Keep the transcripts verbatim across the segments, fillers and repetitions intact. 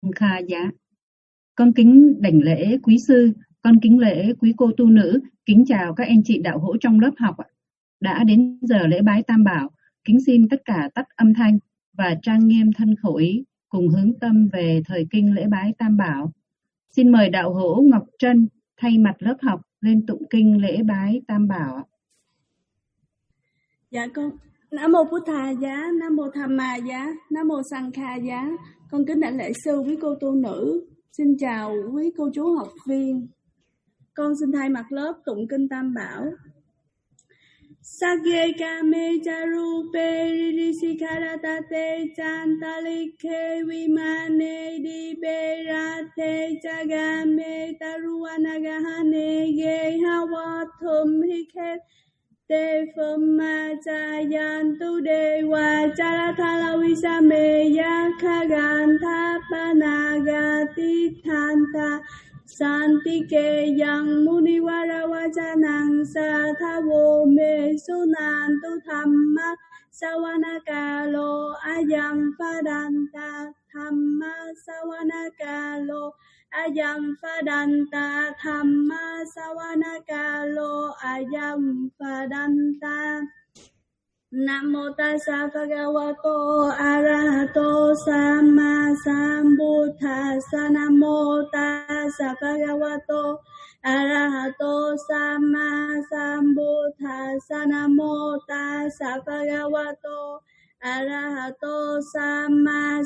Kha Giá. Con kính đảnh lễ quý sư, con kính lễ quý cô tu nữ, kính chào các anh chị đạo hữu trong lớp học. Đã đến giờ lễ bái Tam Bảo, kính xin tất cả tắt âm thanh và trang nghiêm thân khẩu ý cùng hướng tâm về thời kinh lễ bái Tam Bảo. Xin mời đạo hữu Ngọc Trân thay mặt lớp học lên tụng kinh lễ bái Tam Bảo. Dạ con Nam mô Bụt Thà Giá, Nam mô Tham Ma Giá, Nam mô Sang Kha Giá. Con kính đảnh lễ sư quý cô tu nữ. Xin chào quý cô chú học viên. Con xin thay mặt lớp tụng kinh Tam Bảo. Sakye kame charupe ririsikharatate chantalike vimane diberate chagame taruanagahane ge hawathum hiket te phama chayantu dewa charathala visame yakhagan thapanagati thanta Santi ke yang muni vara vajanang sathavo me sunantu thamma savanakalo ayam padanta thamma savanakalo ayam padanta thamma savanakalo ayam padanta. Nam mô tassa bhagavato arahato samma sambuddhassa. Nam mô tassa bhagavato arahato samma sambuddhassa. Nam mô tassa bhagavato arahato samma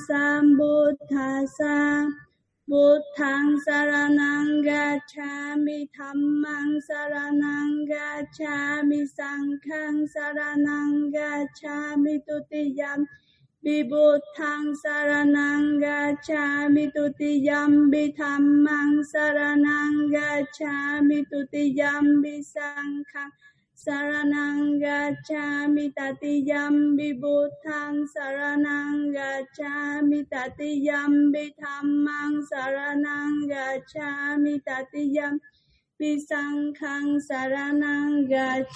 sambuddhassa. Buddhaṃ saranang gacchāmi, Dhammāṃ saranang gacchāmi, Saṅghāṃ saranang gacchāmi, Tutiyam bi Buddhaṃ saranang gacchāmi, Tutiyam bi Dhammāṃ saranang gacchāmi, Tutiyam bi Saṅghāṃ saranang gacchāmi, Tatiyam bi Buddhaṃ saranang gacchāmi, Tatiyam bi Dhammāṃ saranang gacchāmi, Tatiyam bi Saṅghāṃ saranang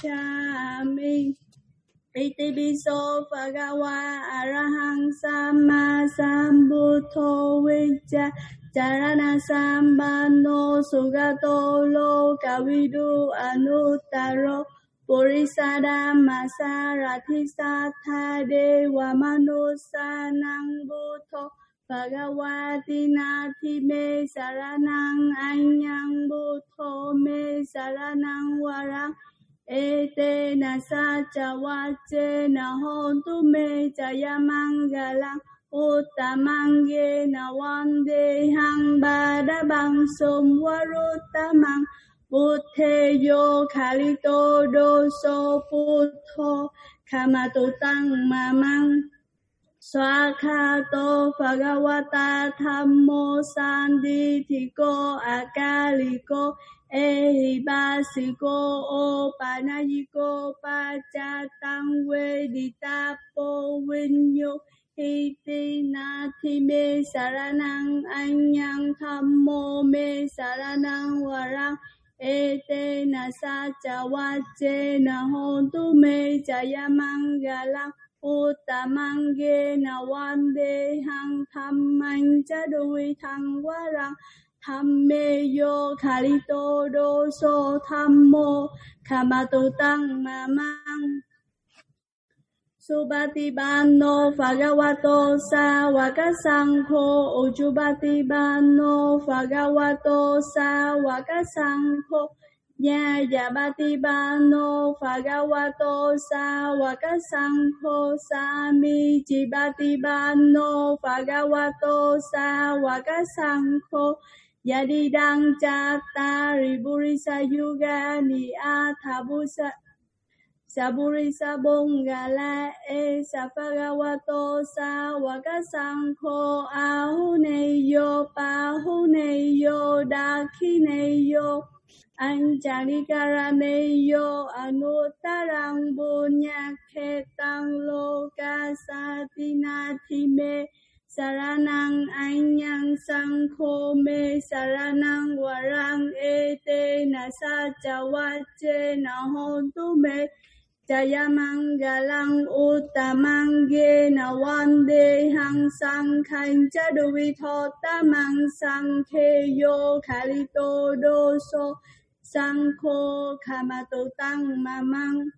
gacchāmi. Iti biso bhagava arahang samma sambuddho vicca charana sambano sugato lokavidu anuttaro Purisada masarathi satha dewa manusanang buddho bhagavati nati me saranang anyang buddho me saranang varang ete nasa chawache na hontu me jaya mangalang uttamang ye na vande hang badabang sum varuttamang Buddhe yo khalito doso Buddho kamato tang mamang Swakhato bhagavata dhammo sandithiko akaliko ehibasiko opanayiko pachatang veditapo vinyo iti nati me saranang anyang dhammo me saranang varang ete nasa chawache na hontu me jaya mangalang uttamang ye na vande hang dhammang chadui thang varang dhamme yo khalito doso dhammo kamato tang mamang Subhatibano bhagavato sāvaka saṅkho Ujjubatibano bhagavato sāvaka saṅkho Nyāyabatibano bhagavato sāvaka saṅkho Sāmiccibatibano bhagavato sāvaka saṅkho Yadidang cattari burisa yugani athabusa Saburisa bongala e sapagavato sāvaka saṅkho ahuneyo pahuneyo dakhineyo anjanikaraneyo anuttarang bunyakhetang lokasatinati me saranang anyang saṅkho me saranang varang ete nasa chawache na hontu me Jayamangalang uttamang yena vande hang sankhang jaduvitho tamang sankheyo khalito doso sankho khamato tang mamang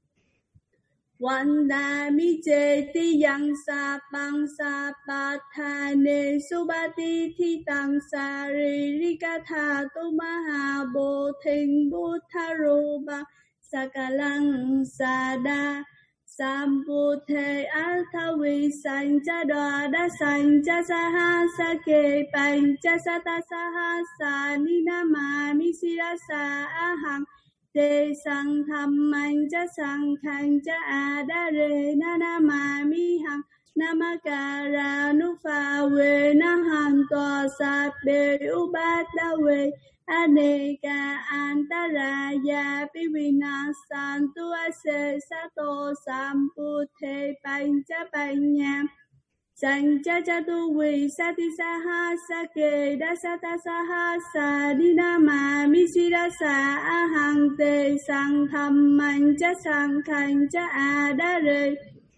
Vandami jeti yang sapang sapathane subati thitang saririkatha tumaha thing buddharupa sakalang sada Samputhe althavi sanchada da sancha sahasa ke pancha sata sahasa ninamami sirasa ahang Te sang tham man cha sang khang cha adare nanamami hang namakara nufa we nahan to sabbe ubata we aneka antaraya pivinasantu ase sato samputhe pancha panya Sancha chatu vi sati sahasa ke dasata sahasa dinamami sirasa ahang te sang tham mancha sang khancha adare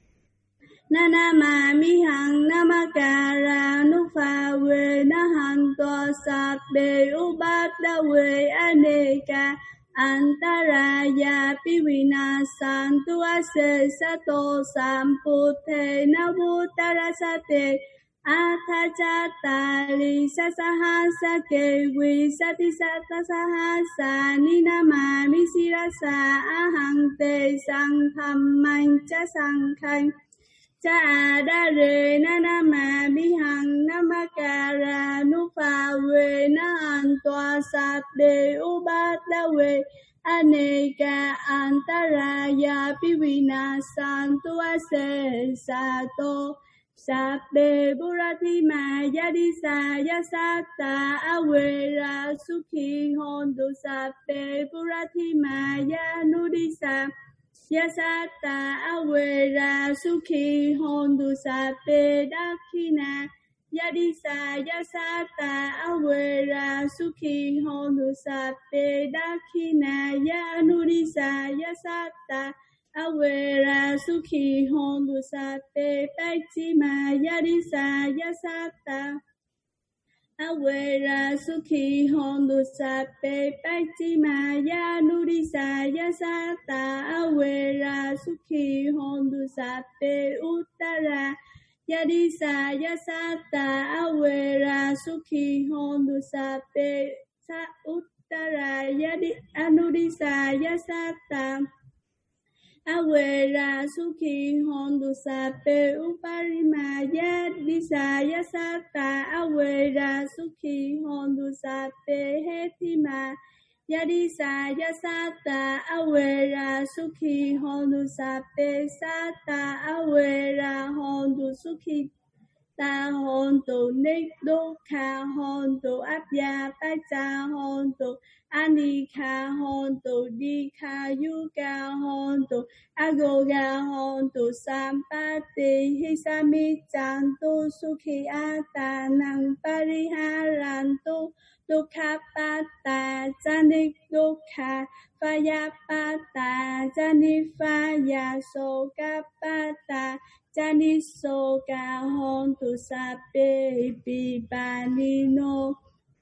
nanamami hang namakara nufa we nahan to sabbe ubata we aneka Antaraya pivinasantu ase sato samputhe navutarasate athachatali sasahasa ke visati sata sahasa ninamami sirasa ahang te sang thammancha sankhang cha adare nanamami hang namakara nufa we nantwa sabbe ubata we aneka antaraya pivinasantu ase sato sabbe buratima yadisa yasata awera sukhi hondu sabbe buratima yanudisa Yasata awera sukhi hondu sape dakhina Yadisa yasata awera sukhi hondu sape dakhina Yanurisa yasata awera sukhi hondu sape pachima Yadisa yasata Awera sukhi hondu sape pachima yanurisa yasata awera sukhi hondu sape uttara yadisa yasata awera sukhi hondu sape sa uttara yadi anurisa yasata Awera sukhi hondu sape uparima yadisa yasata awera sukhi hondu sape hetima yadisa yasata awera sukhi hondu sape sata awera hondu sukhi ta hondu nikdukha hondu abya pacha hondu Anika hontu, dika yuka hontu, agoga hontu, sampati, hisami chantu, sukhi ata, nang pariharantu, dukkapata, janik dukha, vayapata, janifaya, sokapata, janisoka hontu, sape, pipanino,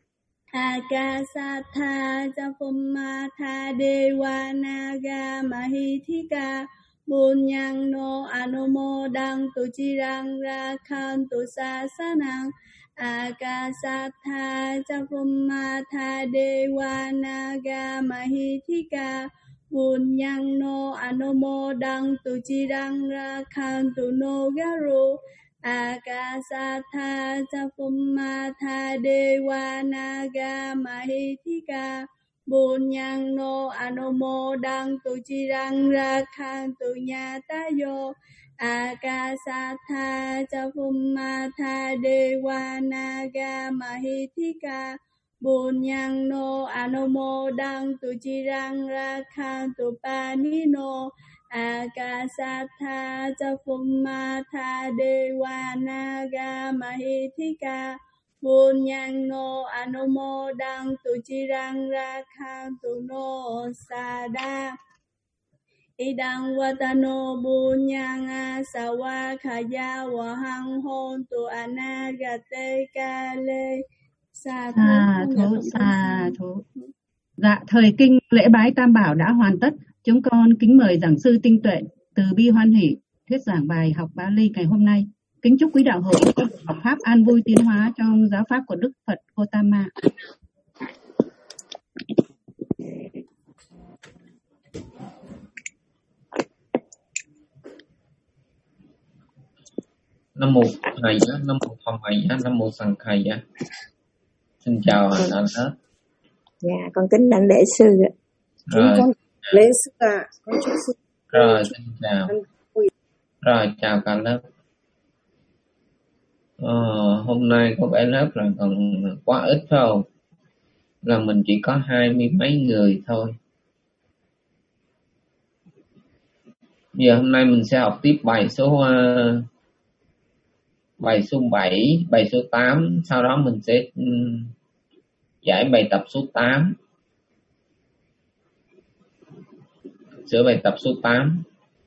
Akasatha Japummatha Devanaga Mahithika Bunyang no Anumodang Tuchirang Rakhantu Sasanang Akasatha Japummatha Devanaga Mahithika Bunyang no Anumodang Tuchirang Rakhantu no Garu Akasatha Japummatha Devanaga Mahithika Bunyang no Anumodang Tuchirang Rakhantu Nyatayo Akasatha Japummatha Devanaga Mahithika Bunyang no Anumodang Tuchirang Rakhantu Panino Akasatha Japummatha Devanaga Mahithika Bunyang no Anumodang Tuchirang Rakhantu no Sada idang watano bunyanga sawa khaya wa hang hon tu anagate kale. Sa thú. Sa thú, sa thú. Dạ, thời kinh lễ bái Tam Bảo đã hoàn tất. Chúng con kính mời giảng sư Tinh Tuệ từ Bi Hoan Hỷ thuyết giảng bài học Bali ngày hôm nay. Kính chúc quý đạo hữu có học pháp an vui tiến hóa trong giáo pháp của Đức Phật Gotama. Nam mô Thầy giá, Nam mô Tham Thầy giá, Nam mô Sanh Thầy giá. Xin chào anh anh hết. Dạ, con kính đảnh lễ sư ạ. Rồi, Con lễ sư ạ. Con chúc sư. rồi xin chào. Rồi chào cả lớp. Ờ, hôm nay có vẻ lớp là còn quá ít phải không? Là mình chỉ có hai mươi mấy người thôi. Giờ hôm nay mình sẽ học tiếp bài số uh, bài số bảy, bài số tám, sau đó mình sẽ um, giải bài tập số tám. Sửa bài tập số tám.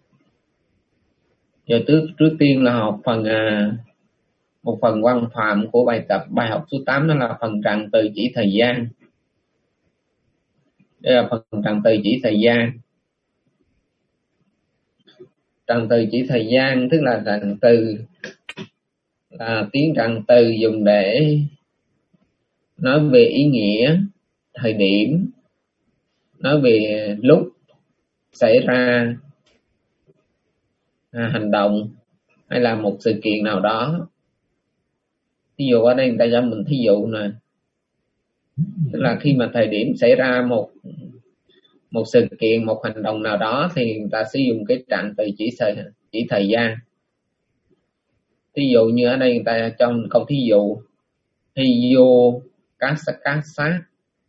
Giờ trước, trước tiên là học phần uh, một phần văn phạm của bài tập. Bài học số tám đó là phần tràng từ chỉ thời gian. Đây là phần tràng từ chỉ thời gian. Tràng từ chỉ thời gian tức là tràng từ là tiếng tràng từ dùng để nói về ý nghĩa, thời điểm, nói về lúc xảy ra à, hành động hay là một sự kiện nào đó. Ví dụ ở đây người ta cho mình thí dụ nè, tức là khi mà thời điểm xảy ra một một sự kiện, một hành động nào đó thì người ta sử dụng cái trạng từ chỉ thời chỉ thời gian. Ví dụ như ở đây người ta trong câu thí dụ Hiyo Kasakasa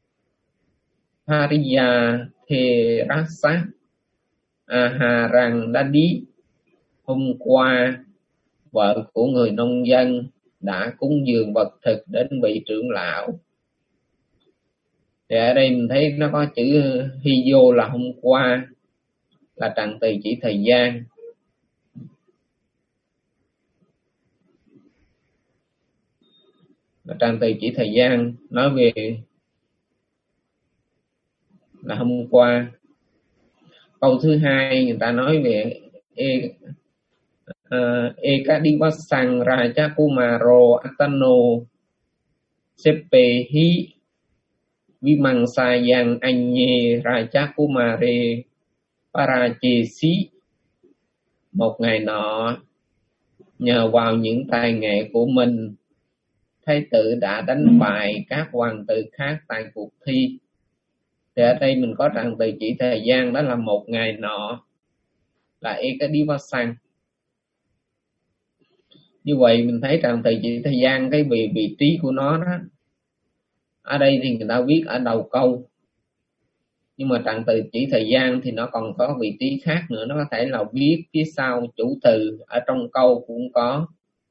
Hariya Therasa Aharang Dadi. Hôm qua vợ của người nông dân đã cúng dường vật thực đến vị trưởng lão. Thì ở đây mình thấy nó có chữ Hiyo là hôm qua, là trạng từ chỉ thời gian. Là trạng từ chỉ thời gian nói về là hôm qua. Câu thứ hai người ta nói về e, uh, Ekadivasang Rajakumaro Atano Sepehi Vimangsayang Anye Rajakumare Parachesi. Một ngày nọ, nhờ vào những tài nghệ của mình, thái tử đã đánh bại các hoàng tử khác tại cuộc thi. Thì ở đây mình có trạng từ chỉ thời gian, đó là một ngày nọ, là Ekadivasang. Như vậy mình thấy trạng từ chỉ thời gian, cái vị vị trí của nó đó, ở đây thì người ta viết ở đầu câu, nhưng mà trạng từ chỉ thời gian thì nó còn có vị trí khác nữa. Nó có thể là viết phía sau chủ từ, ở trong câu cũng có,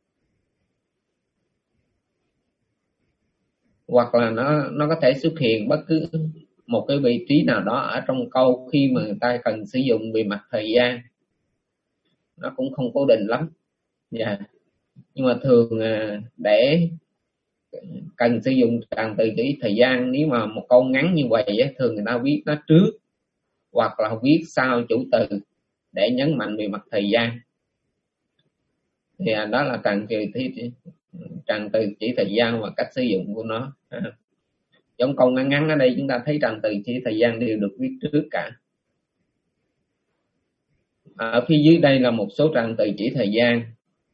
hoặc là nó nó có thể xuất hiện bất cứ một cái vị trí nào đó ở trong câu khi mà người ta cần sử dụng về mặt thời gian. Nó cũng không cố định lắm. Yeah. Nhưng mà thường để cần sử dụng trạng từ chỉ thời gian, nếu mà một câu ngắn như vậy thường người ta viết nó trước hoặc là viết sau chủ từ để nhấn mạnh về mặt thời gian. Thì đó là trạng từ trạng từ chỉ thời gian và cách sử dụng của nó. Trong câu ngắn ngắn ở đây chúng ta thấy trạng từ chỉ thời gian đều được viết trước cả. Ở phía dưới đây là một số trạng từ chỉ thời gian.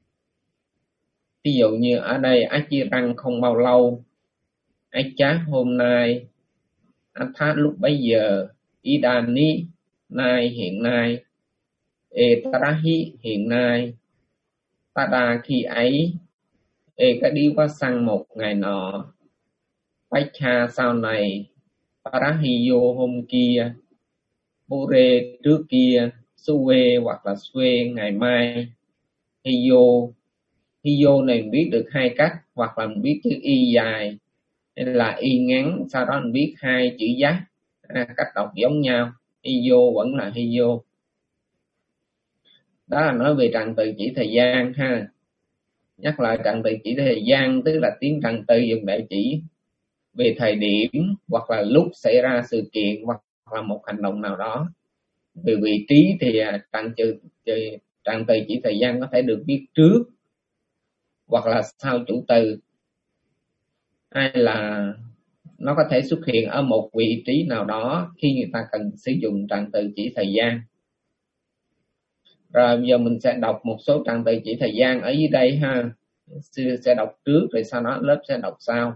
Ví dụ như ở đây Achirang không bao lâu, Achá hôm nay, Athat lúc bấy giờ, Idani nay hiện nay, Etarahi hiện nay, Tada khi ấy, Ekadivasang một ngày nọ, Pacha sau này, Parahiyo hôm kia, Bore trước kia, Suwe hoặc là Suwe ngày mai, Hiyo. Hiyo này mình viết được hai cách, hoặc là mình viết chữ y dài hay là y ngắn, sau đó mình viết hai chữ giác, à, cách đọc giống nhau. Hiyo vẫn là Hiyo. Đó là nói về trạng từ chỉ thời gian ha. Nhắc lại trạng từ chỉ thời gian tức là tiếng trạng từ dùng để chỉ về thời điểm hoặc là lúc xảy ra sự kiện hoặc là một hành động nào đó. Về vị trí thì trạng từ trạng từ chỉ thời gian có thể được viết trước hoặc là sau chủ từ, hay là nó có thể xuất hiện ở một vị trí nào đó khi người ta cần sử dụng trạng từ chỉ thời gian. Rồi bây giờ mình sẽ đọc một số trạng từ chỉ thời gian ở dưới đây ha. Sư sẽ đọc trước rồi sau đó lớp sẽ đọc sau.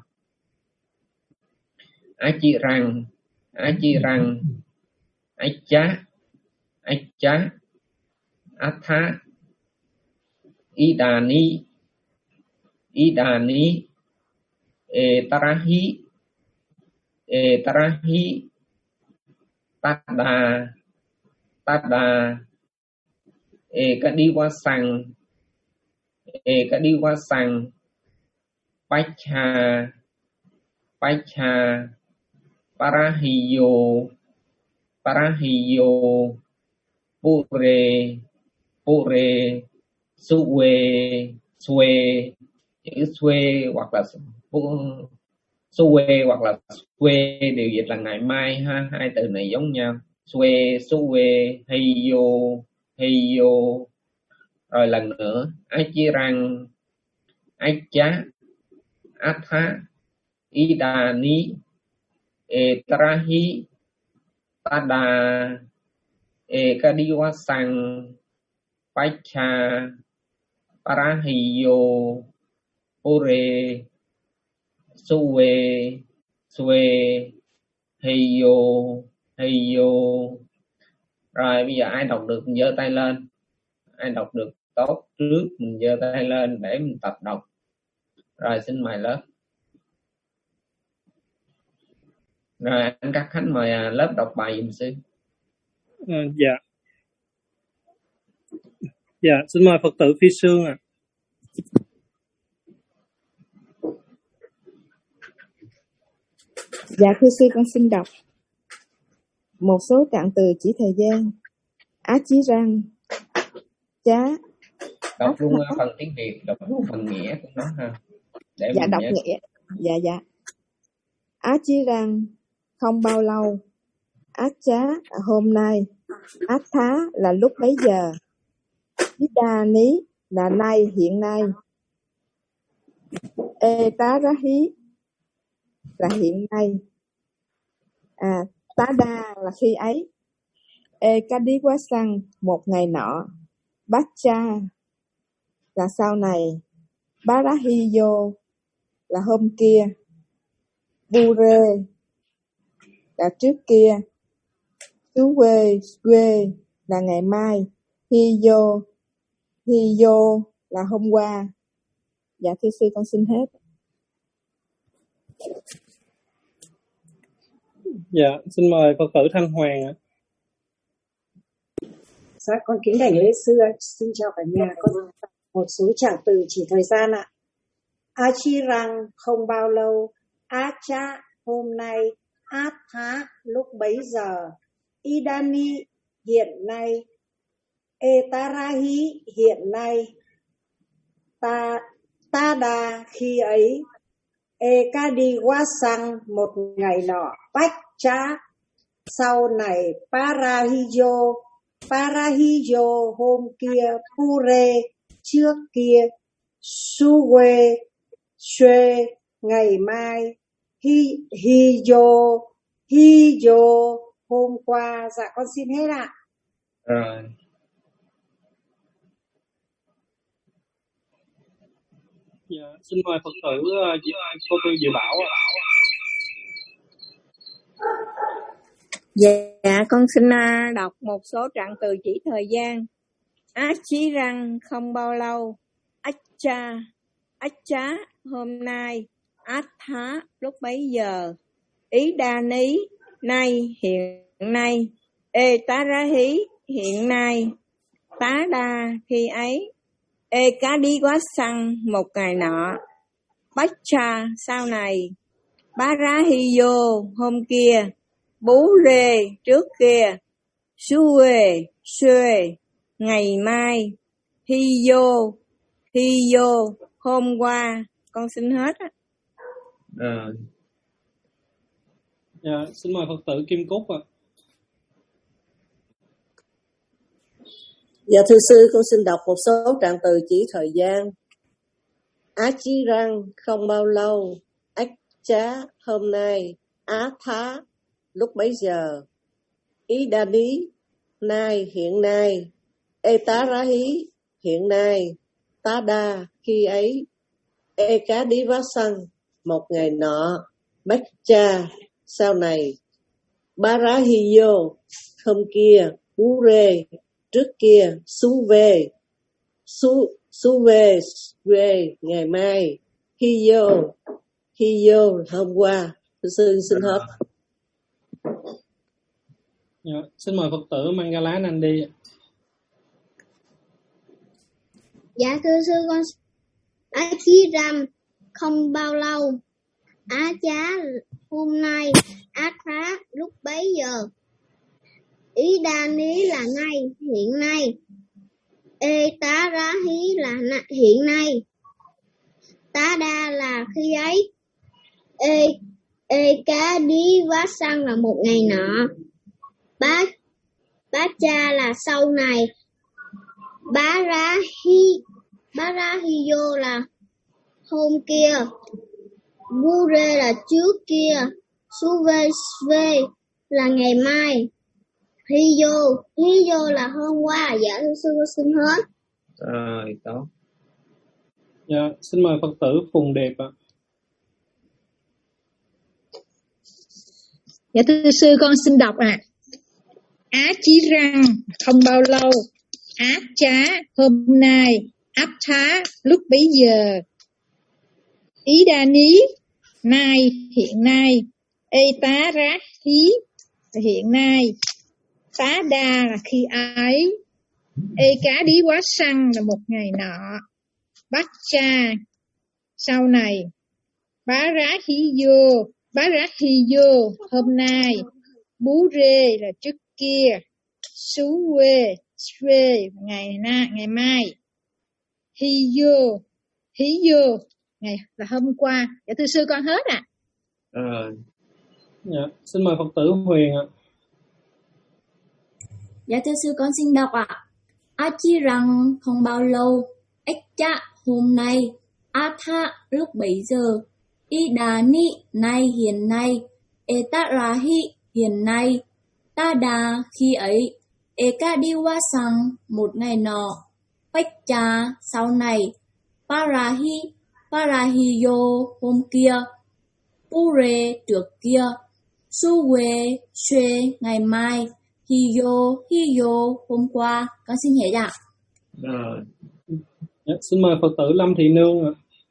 Á chi răng, á chi răng, ách chá, ách chá, át thá, ý đà ni, ý đà ni, e tarahi, e tarahi, tada, tada, e kadiwasang, e kadiwasang, pacha, pacha, parahiyo, parahiyo, pure, pure, suwe, suwe, chữ suwe hoặc là suwe hoặc là suwe đều dịch là ngày mai ha, hai từ này giống nhau. Suwe, suwe, hiyo, hiyo. Rồi lần nữa, achirang, acha, atha, idani, etrahi, tada, ekadiwasang, pacha, parahiyo, pure, suwe, suwe, hiyo, hiyo. Rồi bây giờ ai đọc được mình giơ tay lên. Ai đọc được tốt trước mình giơ tay lên để mình tập đọc. Rồi xin mời lớp. Rồi anh Các Khánh mời lớp đọc bài giùm sư. À, dạ. Dạ, xin mời Phật tử Phi Sương ạ. À. Dạ thưa sư, con xin đọc một số trạng từ chỉ thời gian. Á chí răng, chá. Đọc luôn phần tiếng Việt, đọc luôn phần nghĩa của nó ha. Để dạ đọc nhớ. nghĩa. Dạ dạ. Á chí răng, không bao lâu. Át chá là hôm nay. Át thá là lúc bấy giờ. Ý đa ní là nay, hiện nay. Ê tá rá hí là hiện nay. À, tá đa là khi ấy. Ê cá đi quá xăng một ngày nọ. Bát cha là sau này. Bá rá hi vô là hôm kia. Bu rê là trước kia. Chú quê quê là ngày mai. Hi vô hi vô là hôm qua. Dạ thưa sư, con xin hết. Dạ, xin mời Phật tử Thanh Hoàng ạ. Dạ, con kính đảnh lễ sư ạ. Xin chào cả nhà. Con một số trạng từ chỉ thời gian ạ. A chi răng không bao lâu. A cha hôm nay. Át thá lúc bấy giờ. Idani hiện nay. Etarahi hiện nay. Ta ta đà khi ấy. Ekadi quá sang một ngày nọ. Bách cha sau này. Parahiyo Parahiyo hôm kia. Pure trước kia. Suwe Suwe ngày mai. Hi Hiyo Hiyo hôm qua. Dạ con xin hết ạ. Rồi. Dạ, xin mời Phật tử uh, cô Tư Dự Bảo ạ. Dạ, con xin uh, đọc một số trạng từ chỉ thời gian. Á chí răng không bao lâu. Ách cha, ách chá hôm nay. Át thá lúc bấy giờ. Ý đa ní nay, hiện nay. Ê tá rá hí hiện nay. Tá đa khi ấy. Ê cá đi quá xăng một ngày nọ. Bách cha sau này. Bá rá hi vô hôm kia. Bú rê trước kia. Xuê xuê ngày mai. Hi vô, hi vô, hôm qua. Con xin hết á. À, Dạ, xin mời Phật tử Kim Cúc ạ. Dạ thưa sư, con xin đọc một số trạng từ chỉ thời gian. Á chí răng không bao lâu, ách chá hôm nay, á thá lúc bấy giờ, ý đa ní nay hiện nay, ê tá rá hí hiện nay, tá đa khi ấy, ê cá đi vá xăng một ngày nọ, bách cha sau này, bá rá hi vô hôm kia, ú rê trước kia, su về su su về về ngày mai, hi vô hi vô hôm qua. Thưa sư xin hết. Dạ, xin mời Phật tử Mangala Nandi ạ. Dạ thưa sư, con Á chí rằm không bao lâu, á chá hôm nay, á thá lúc bấy giờ, ý đa ní là nay hiện nay, ê tá rá hí là na, hiện nay, tá đa là khi ấy, ê ê cá đi vá xăng là một ngày nọ, bá bá cha là sau này, bá rá hi bá rá hi vô là hôm kia, bu rê là trước kia, su vê vê là ngày mai, hi vô hi vô là hôm qua. Dạ thưa sư, con xin hết. rồi, tốt. Dạ, xin mời Phật tử Phùng Đẹp ạ. Dạ thưa sư, con xin đọc ạ. À. Á chí răng không bao lâu, á chá hôm nay, áp thá lúc bấy giờ, ý đa ní nay hiện nay, ê tá rá hí là hiện nay, tá đa là khi ấy, ê cá đi quá xăng là một ngày nọ, bát cha sau này, bá rá hí vô bá rá hí vô hôm nay, bú rê là trước kia, sú quê xuê ngày na ngày mai, hi vô hí vô ngày là hôm qua. Dạ thưa sư, con hết ạ. À. Rồi. Dạ, xin mời Phật tử Huyền ạ. Dạ thưa sư, con xin đọc ạ. Á chí rằng không bao lâu, ếch chá hôm nay, á tha lúc bấy giờ, ý đà ni nay hiện nay, ê tá ra hi hiện nay, tá đà khi ấy, ê ca đi qua sang một ngày nọ, bách cha sau này, parahi parahi yo hôm kia, pure trước kia, suwe suwe ngày mai, hiyo hiyo hôm qua. Con xin hết ạ. Rồi. Dạ, xin mời Phật tử Lâm Thị Nương ạ.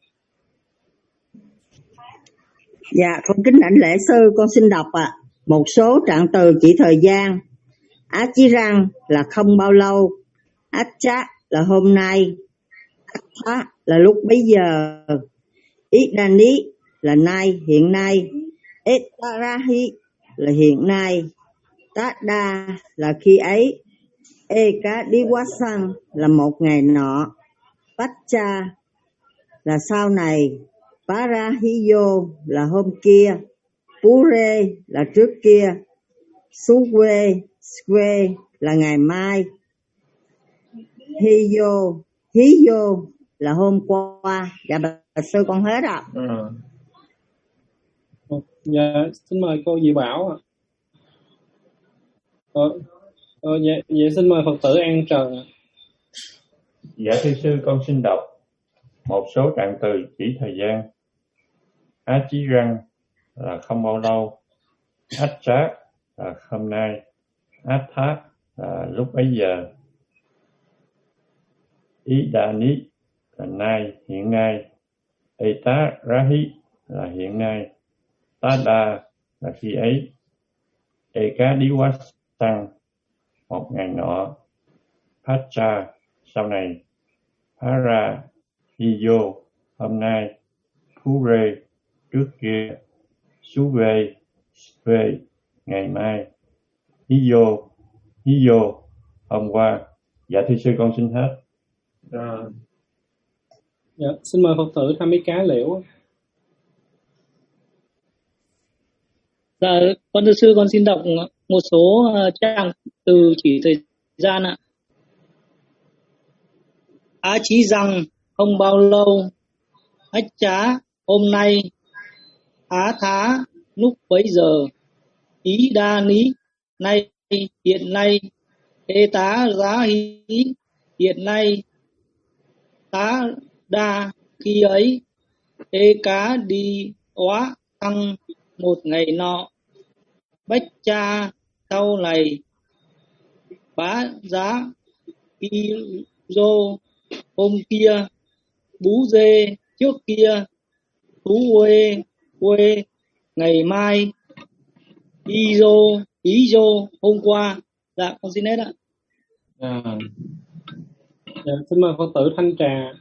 Dạ, con kính lãnh lễ sư, con xin đọc ạ. À. Một số trạng từ chỉ thời gian. Á chí răng là không bao lâu, át chá là hôm nay, át thá là lúc bấy giờ, ít đa ní là nay hiện nay, ết ta ra hi là hiện nay, tá đa là khi ấy, ê cá đi quá xăng là một ngày nọ, bát cha là sau này, bá ra hi vô là hôm kia, pú rê là trước kia, sú quê quê là ngày mai, hi vô hí vô là hôm qua. Dạ bạch sư, con hết ạ. À. Ừ. Dạ, xin mời cô Diệu Bảo ạ. Ờ, ờ, dạ, dạ, xin mời Phật tử An Trần ạ. Dạ thưa sư, con xin đọc một số trạng từ chỉ thời gian. Á chí răng là không bao lâu, ách trá là hôm nay, át thá là lúc bấy giờ, ý đà ní là nay hiện nay, ê tá rá hí là hiện nay, tá đa là khi ấy, ê cá đi quá xăng một ngày nọ, phát cha sau này, phá ra hi vô hôm nay, phú rê trước kia, sú về về ngày mai, hí vô hí vô hôm qua. Dạ thưa sư con xin hết. Rồi. Dạ, xin mời Phật tử Tham Mỹ Cá Liễu. Dạ, con thưa sư con xin đọc một số uh, trang từ chỉ thời gian ạ. Á chí rằng không bao lâu, ách chá hôm nay, á thá lúc bấy giờ, ý đa ní nay hiện nay, ê tá giá hí hiện nay, tá đa khi ấy, ê cá đi óa thăng một ngày nọ, bách cha sau này, bá giá y dô hôm kia, bú dê trước kia, thú quê quê ngày mai, y dô ý dô hôm qua. Dạ con xin hết ạ. À. Dạ, xin mời Phật tử Thanh Trà.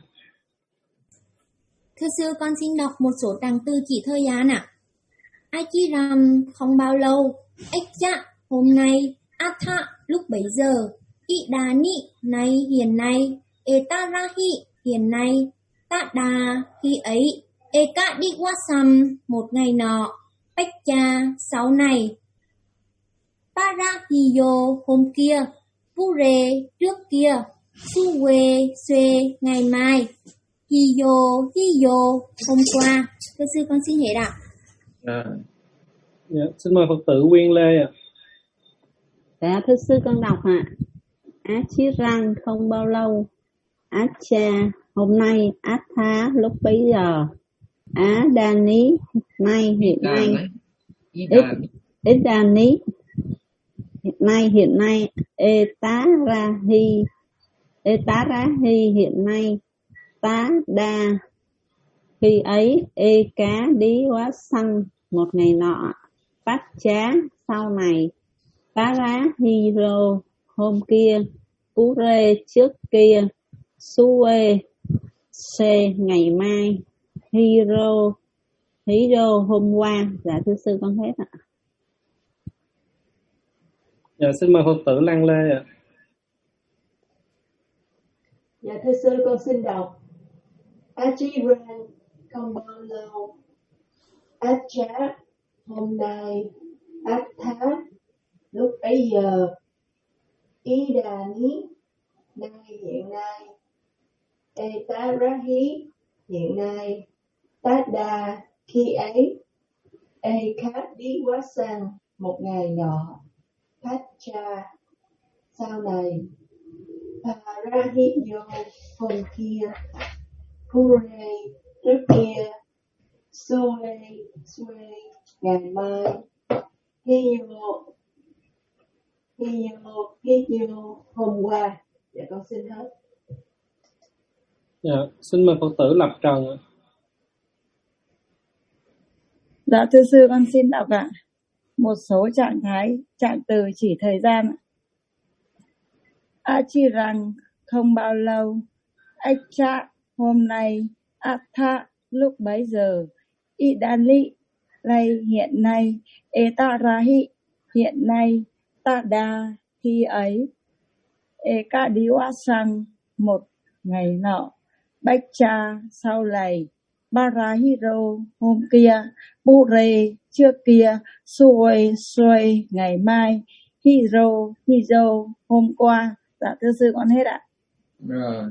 Thưa sư, con xin đọc một số trang từ chỉ thời gian ạ. Ai chi rằng không bao lâu, ếch chạ hôm nay, át thạ lúc bấy giờ, y đà nị nay hiện nay, ê ta ra hi hiện nay, ta đà khi ấy, ê ca đi qua xăm một ngày nọ, bách cha sau này, ta ra hi yo hôm kia, vu rê trước kia, su quê xuê ngày mai, hi yo hi yo hôm qua. Thưa sư con xin hết ạ. À. Dạ, xin mời Phật tử Quyên Lê ạ. Dạ thưa sư con đọc ạ. Á chí răng không bao lâu, á cha hôm nay, á thá lúc bấy giờ, á đa ní nay hiện nay, ít ít đa ní hiện nay hiện nay, ê tá ra hi ê tá ra hi hiện nay, tá đa khi ấy, ê cá đi quá xăng một ngày nọ, bát chá sau này, tá rá hiro hôm kia, cú rê trước kia, su ê xê ngày mai, hiro hiro hôm qua. Dạ thưa sư con hết ạ. Dạ xin mời Phật tử Lan Lê ạ. Dạ thưa sư con xin đọc. Á chí rang không bao lâu, át chá hôm nay, át thá lúc ấy giờ, ý đà ní nay hiện nay, ê tá rá hí hiện nay, tá đà khi ấy, ê khát đi quá sang một ngày nọ, phát cha sau này, pa ra hí yo hôm kia, pu rê trước kia, xuê xuê ngày mai, hi yo hi yo hi yo hôm qua. Dạ con xin hết. Dạ xin mời Phật tử Lập Trần ạ. Dạ thưa sư con xin đọc ạ. Một số trạng thái, trạng từ chỉ thời gian. A chi rằng không bao lâu, ách chạ hôm nay, át thạ lúc bấy giờ, y đan lị nay hiện nay, ê ta ra hi hiện nay, ta đa khi ấy, ê ca đi quá sang một ngày nọ, bách cha sau này, ba ra hiro hôm kia, bu rê trước kia, xuôi xuôi ngày mai, hiro hiro hôm qua. Dạ thưa sư con hết ạ. Rồi.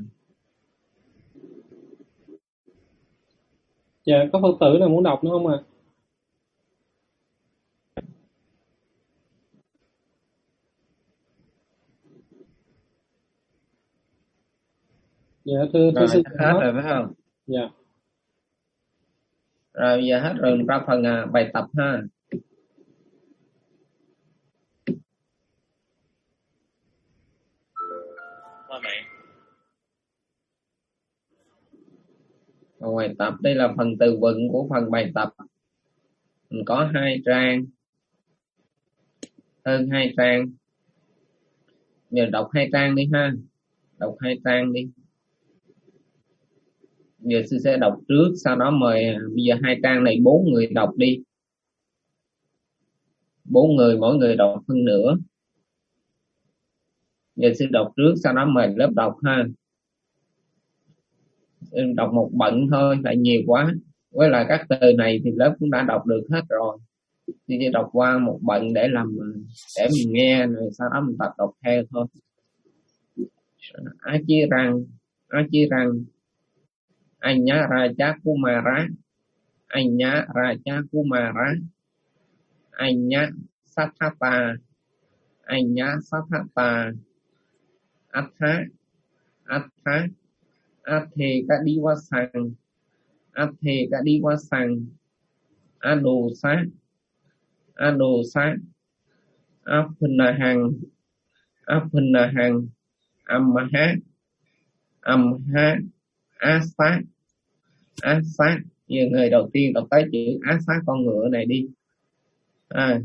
Dạ có Phật tử nào muốn đọc nữa không ạ? Dạ thưa thưa Rồi sư hết rồi phải không? Dạ. Rồi giờ hết rồi ra phần à, bài tập ha. Phần bài tập đây là phần từ vựng của phần bài tập. Mình có hai trang, hơn hai trang. Giờ đọc hai trang đi ha, đọc hai trang đi. Giờ sư sẽ đọc trước, sau đó mời bây giờ hai trang này bốn người đọc đi, bốn người mỗi người đọc phân nửa. Giờ sư đọc trước, sau đó mời lớp đọc ha. Đọc một bận thôi, tại nhiều quá. Với lại các từ này thì lớp cũng đã đọc được hết rồi. Thì chỉ đọc qua một bận để làm để mình nghe, rồi sau đó mình tập đọc theo thôi. Achirang, Achirang, Anya Raja Kumara, Anya Raja Kumara, Anya Sathata, Anya Sathata, Atha, Atha, Athe Kadiwasang, Athe Kadiwasang, Adosa, Adosa, Apnahang, Apnahang, Amha, Amha, Asa, Asa. Giờ người đầu tiên đọc tới chữ Asa con ngựa này đi. À.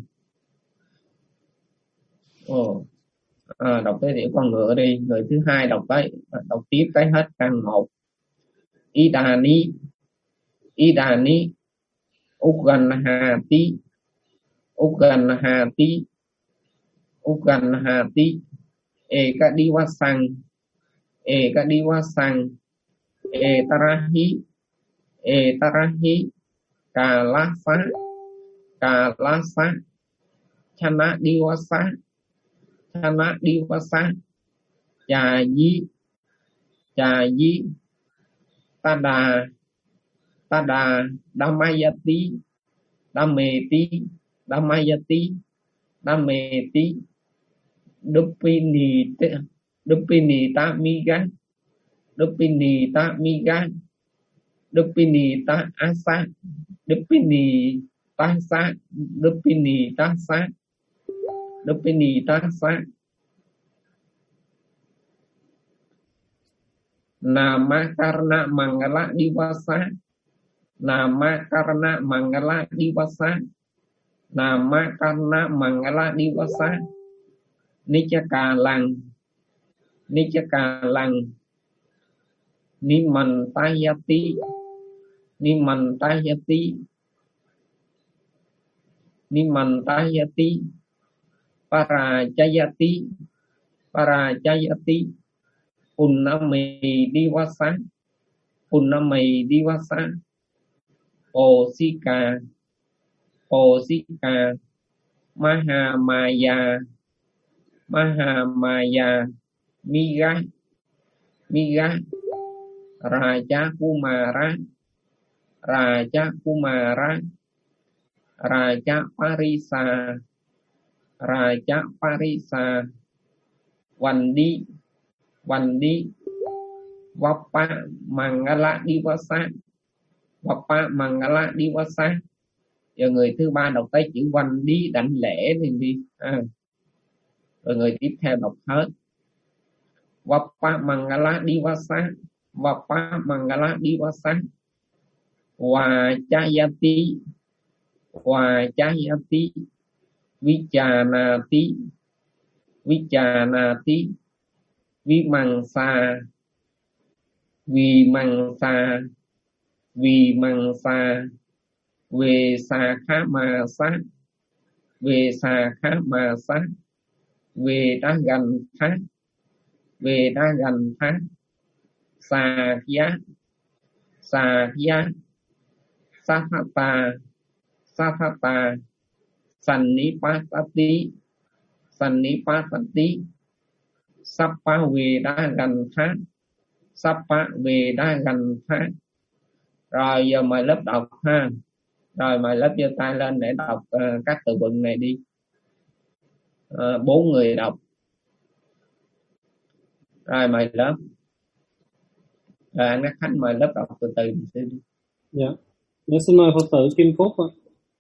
Ồ. À, đọc tới chữ con ngựa đi. Người thứ hai đọc tới đọc tiếp tới hết trang một. Idani, Idani, Uganhati, Uganhati, Uganhati, Ekadiwasang, Ekadiwasang, Etarahi, Etarahi, Kalasa, Kalasa, Chana Diwasa, Chana Diwasa, Chayi, Chayi, Tada, Tada, Damayati, Dameti, Damayati, Dameti, Dupinita, Dupinita Miga, Dupinita Miga, Dupinita Asa, Dupinita Sa, Dupinita Sa, Dupinita Sa, Nama karena Mangala Diwasa, Nama karena Mangala Diwasa, Nama karena Mangala Diwasa, Nichakalang, Nichakalang, Nimantayati, Nimantayati, Nimantayati, Parajayati, Parajayati, Punnami Diwasa, Punnami Diwasa, Osika, Osika, Mahamaya, Mahamaya, Miga, Miga, Raja Kumara, Raja Kumara, Raja Parisa, Raja Parisa, Wandi, Wandi, Wapa Mangala Diwasa, Wapa Mangala Diwasa. Giờ người thứ ba đọc tới chữ Wandi đảnh lễ thì đi. À. Rồi người tiếp theo đọc hết. Wapa Mangala Diwasa, Wapa Mangala Diwasa, Wajayati, Wajayati, Vichanati, Vichanati, Vimangsa, Vimangsa, Vimangsa, Vesakhamasa, Vesakhamasa, Vedagantha, Vedagantha, Sahya, Sahya, Sathata, Sathata, Sannipatati, Sannipatati, Sappa Vedagantha, Sappa Vedagantha. Rồi giờ mời lớp đọc ha. Rồi mời lớp giơ tay lên để đọc uh, các từ vựng này đi. Uh, bốn người đọc. Rồi mời lớp. Rồi anh Đắc Khánh mời lớp đọc từ từ đi. Dạ. Để xin mời Phật tử Kim Cúc ạ.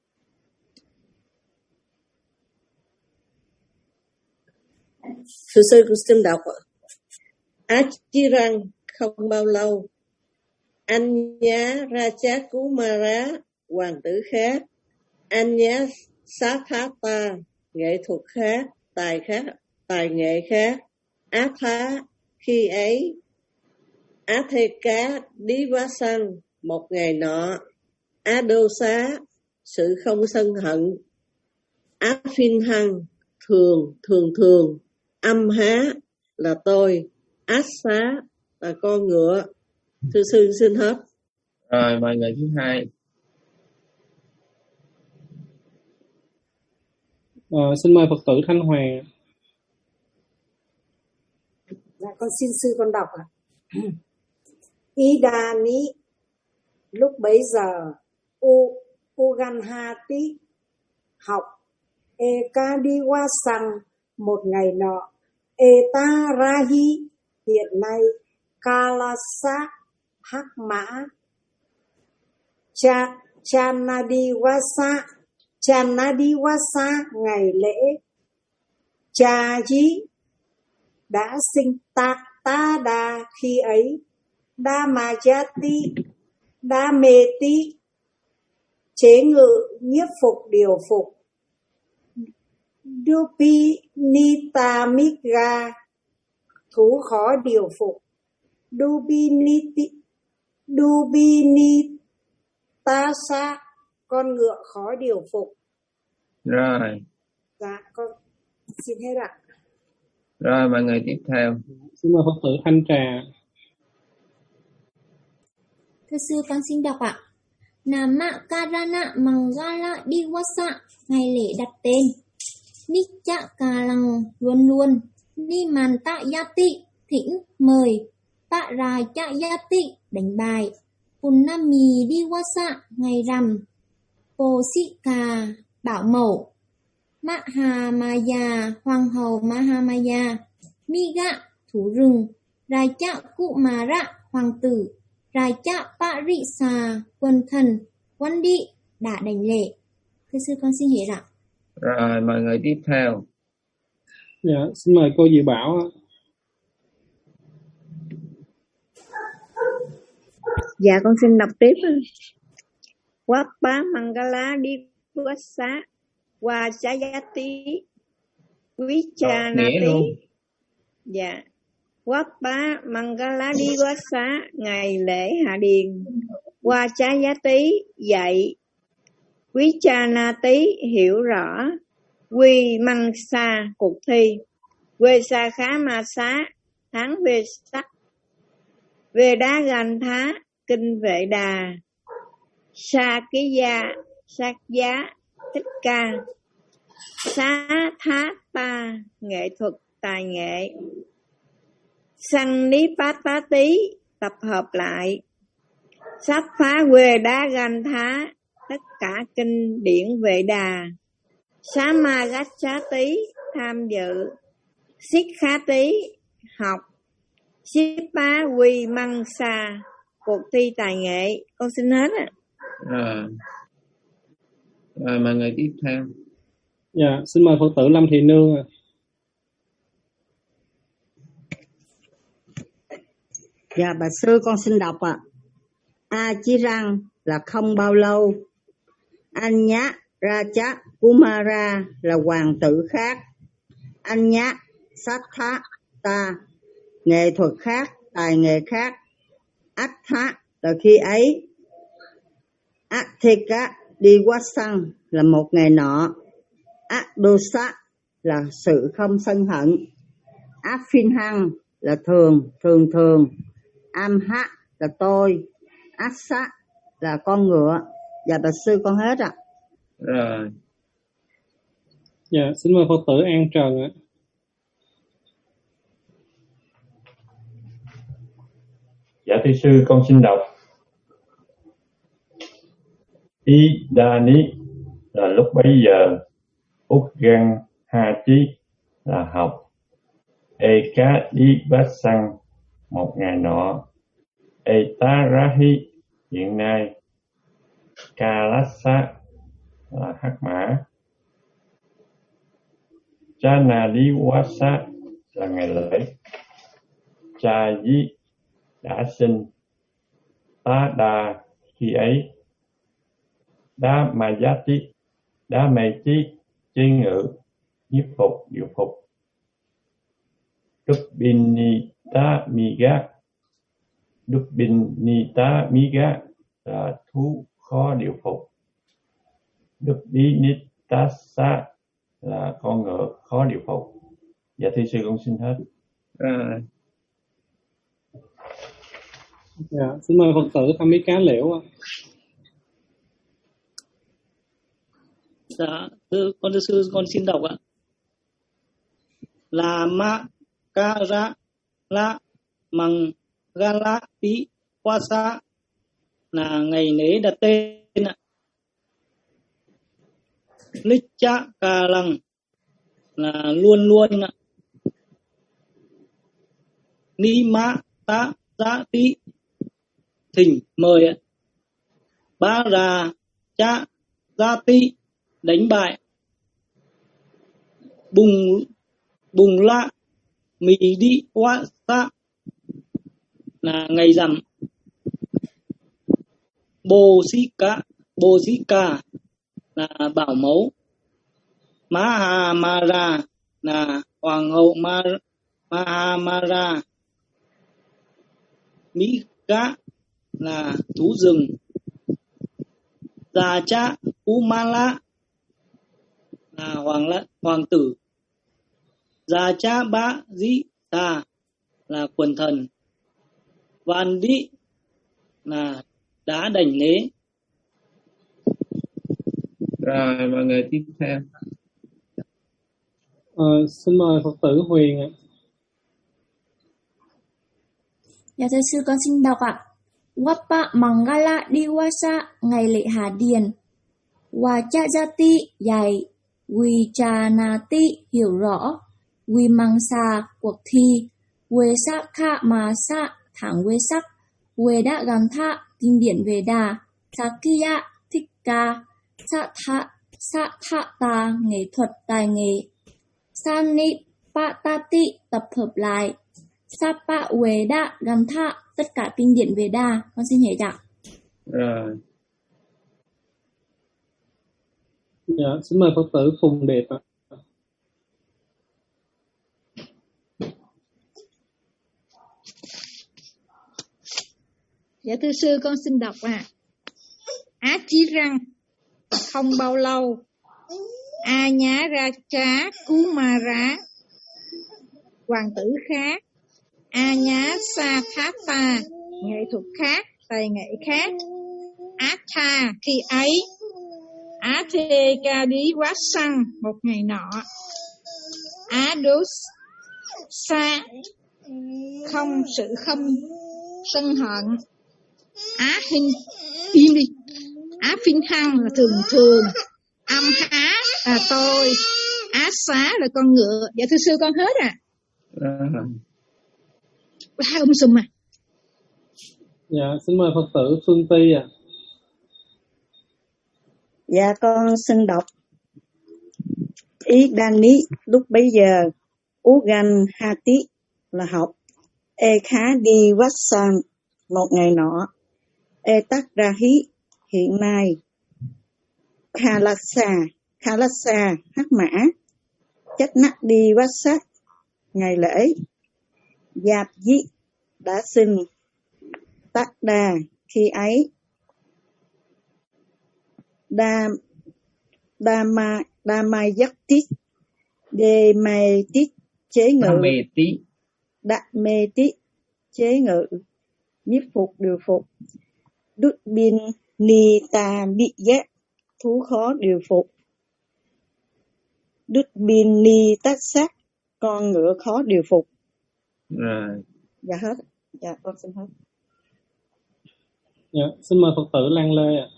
Sư sư cũng xin đọc ạ. Achirang không bao lâu, Anya Rajakumara hoàng tử khác, Anya Sathata nghệ thuật khác, tài khác, tài nghệ khác, Atha khi ấy, Atheka Diwasang một ngày nọ, Adosa sự không sân hận, Aphinhang thường thường thường, Amha là tôi, Asa là con ngựa. Thưa sư xin hết. Rồi mời người thứ hai. Ờ, xin mời Phật tử Thanh Hoàng. Dạ con xin sư con đọc ạ. Idani, lúc bấy giờ U Uganhati học Ekadiwasang, một ngày nọ, Etarahi hiện nay, Kalasa hắc mã, Cha Chanadiwasa Chanadiwasa ngày lễ, Chaji đã sinh ta ta đa khi ấy, đa ma jati đa mê tí chế ngự nhiếp phục điều phục, dupi nitamiga thú khó điều phục, dupi niti dupi nitasa con ngựa khó điều phục. Rồi. Dạ con xin hết ạ. Rồi mọi người tiếp theo. Xin mời Phật tử Thanh Trà. Thưa sư con xin đọc ạ. Nama Karana Mangala Diwasa, ngày lễ đặt tên. Nicha Kalang luôn luôn. Nimanta Yati thỉnh mời. Paraja Yati đánh bài. Punami Diwasa ngày rằm. Posika bảo mẫu. Mahamaya hoàng hậu Mahamaya. Miga thú rừng. Raja Kumara hoàng tử. Raja Parisa quân thần. Wandi đã đánh lễ. Thưa sư con xin hết ạ. Rồi mời người tiếp theo. Dạ, xin mời cô Diệu Bảo. Dạ con xin đọc tiếp. Wappa Mangala Diwasa Wajayati Vichanati. Dạ. Wappa Mangala Diwasa ngày lễ hạ điền. Wajayati dạy. Vichanati hiểu rõ. Quy Măng Sa cuộc thi. Về Sa Khá Ma Xá tháng về sắc. Về Đá Ganh Thá kinh Vệ Đà. Sa Ký Gia Sát Giá Thích Ca. Xá Thá Ta nghệ thuật tài nghệ. Sang Ní Phát Tá Tí tập hợp lại. Sách Phá Quê Đá Ganh Thá tất cả kinh điển Vệ Đà. Xá Ma Gách Xá Tí tham dự. Xích Khá Tí học. Xích Bá Quy Măng Sa cuộc thi tài nghệ. Con xin hết ạ. Rồi. Rồi mọi người tiếp theo. Dạ, xin mời Phật tử Lâm Thị Nương. Dạ bà sư con xin đọc ạ. A Chí Răng là không bao lâu. Anh Nhá Raja Kumara là hoàng tử khác. Anh Nhá Satha Ta nghệ thuật khác, tài nghệ khác. Atha là khi ấy. Atheka Diwasang là một ngày nọ. Adosa là sự không sân hận. Aphinhang là thường, thường thường. Amha là tôi. Asa là con ngựa. Dạ bà sư con hết ạ. Rồi. Dạ, xin mời Phật tử An Trần ạ. Dạ thưa sư con xin đọc. Idani là lúc bấy giờ. Uggan Hati là học. Ekadivasang một ngày nọ. Etarahi hiện nay. Kalasa là hắc mã. Chanadiwasa là ngày lễ. Chaji đã sinh. Tá đa khi ấy. Đá mayati đá mây tí chế ngự nhiếp phục điều phục. Dubinita miga Dubinita miga là thú khó điều phục. Dubinitasa là con ngựa khó điều phục. Dạ thưa sư con xin hết. Rồi. Dạ, xin mời Phật tử Tham Mỹ Cá Liễu ạ. Dạ, thưa con thưa sư, con xin đọc ạ. Là ma ca ra la măng ga la pi qua sa, là ngày lễ đặt tên ạ. Lích cha ca lăng là luôn luôn ạ. Ni ma ta giá tí thỉnh mời ạ. Ba ra cha giá tí đánh bại. Bùng bùng la mì đi qua sa là ngày rằm. Bồ si ca bồ si ca là bảo mẫu. Mahamara là hoàng hậu Ma, Mahamara. Mỹ cá là thú rừng. Già cha Umala là hoàng la, hoàng tử. Già cha Ba Di Tha là quần thần. Van Đi là đá đảnh lễ. Rồi, mọi người tiếp theo. Ờ, xin mời Phật tử Huyền ạ. Dạ thưa sư, con xin đọc ạ. Wapa Mangala Diwasa, ngày lễ Hà Điền. Wachajati dạy. Vichanati hiểu rõ. Vimangsa cuộc thi. Vesakha Masa tháng Vesak. Veda Gantha kinh điển Veda. Sakya thích ca. Satha Sathata nghệ thuật tài nghệ. Sanipatati tập hợp lại. Sapa Veda Gantha tất cả kinh điển Veda. Con xin hiểu ạ. Rồi. Dạ, xin mời Phật tử Phùng Đẹp ạ. Dạ thưa sư, con xin đọc ạ. À. Á Chí Răng không bao lâu. A Nhá Ra Chá Cú Ma Rá hoàng tử khác. A Nhá Sa Thát Ta nghệ thuật khác, tài nghệ khác. Á Tha khi ấy. Á Thê Ca Đí Quá Săng một ngày nọ. Á Đố Sa không sự không sân hận. Á Hình im đi. Á Phiên Hăng là thường thường. Âm Há là tôi. Á Xá là con ngựa. Dạ thưa sư, con hết à. Hai ông sùm à. Dạ, xin mời Phật tử Phương Ti ạ. À. Dạ, con xin đọc. Ý Đani lúc bấy giờ. Ugan Hati là học. E Khá Đi Watsan một ngày nọ. E Tắc Ra Hí hiện nay. Khalasa Khalasa hắc mã. Chất nắc đi Wasak ngày lễ. Giáp Dí đã sinh. Tắc Đa khi ấy. Đa Đa Ma Đa Mai Giác Tít Đê Mê Tít chế ngự. Đa Mê Tít Đa Mê Tít chế ngự. Nhiếp phục điều phục. Đút bin ni ta bị giác thú khó điều phục. Đút bin ni tác sát con ngựa khó điều phục. Rồi. Dạ hết. Dạ con xin hết. Dạ, xin mời Phật tử Lan Lê ạ.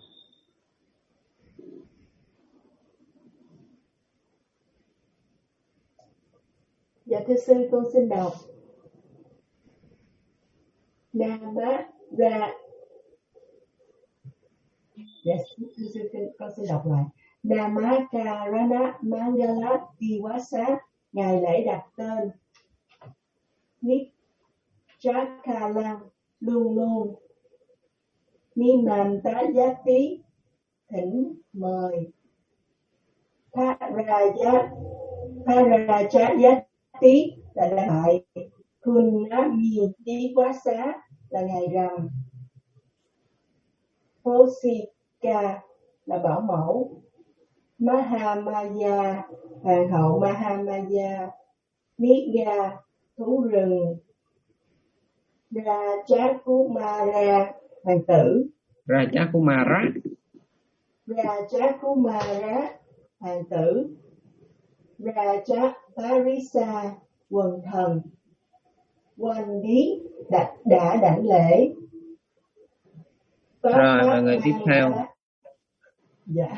Dạ thưa sư, con xin đọc. Nam Bát Ra. Dạ thưa sư, con xin đọc lại. Namakarana Mangala Diwasa, ngày lễ đặt tên. Nichakalang luôn luôn. Nimantayati thỉnh mời. Parajat Parajayati là đại. Kunami Diwasa là ngày rằm. Posika là bảo mẫu. Mahamaya hoàng hậu Mahamaya. Niga thú rừng. Rajakumara hoàng tử. Rajakumara. Rajakumara hoàng tử. Raja Parisa quần thần. Quan Đí đã, đã đảnh lễ. Rồi và người tiếp theo. Dạ.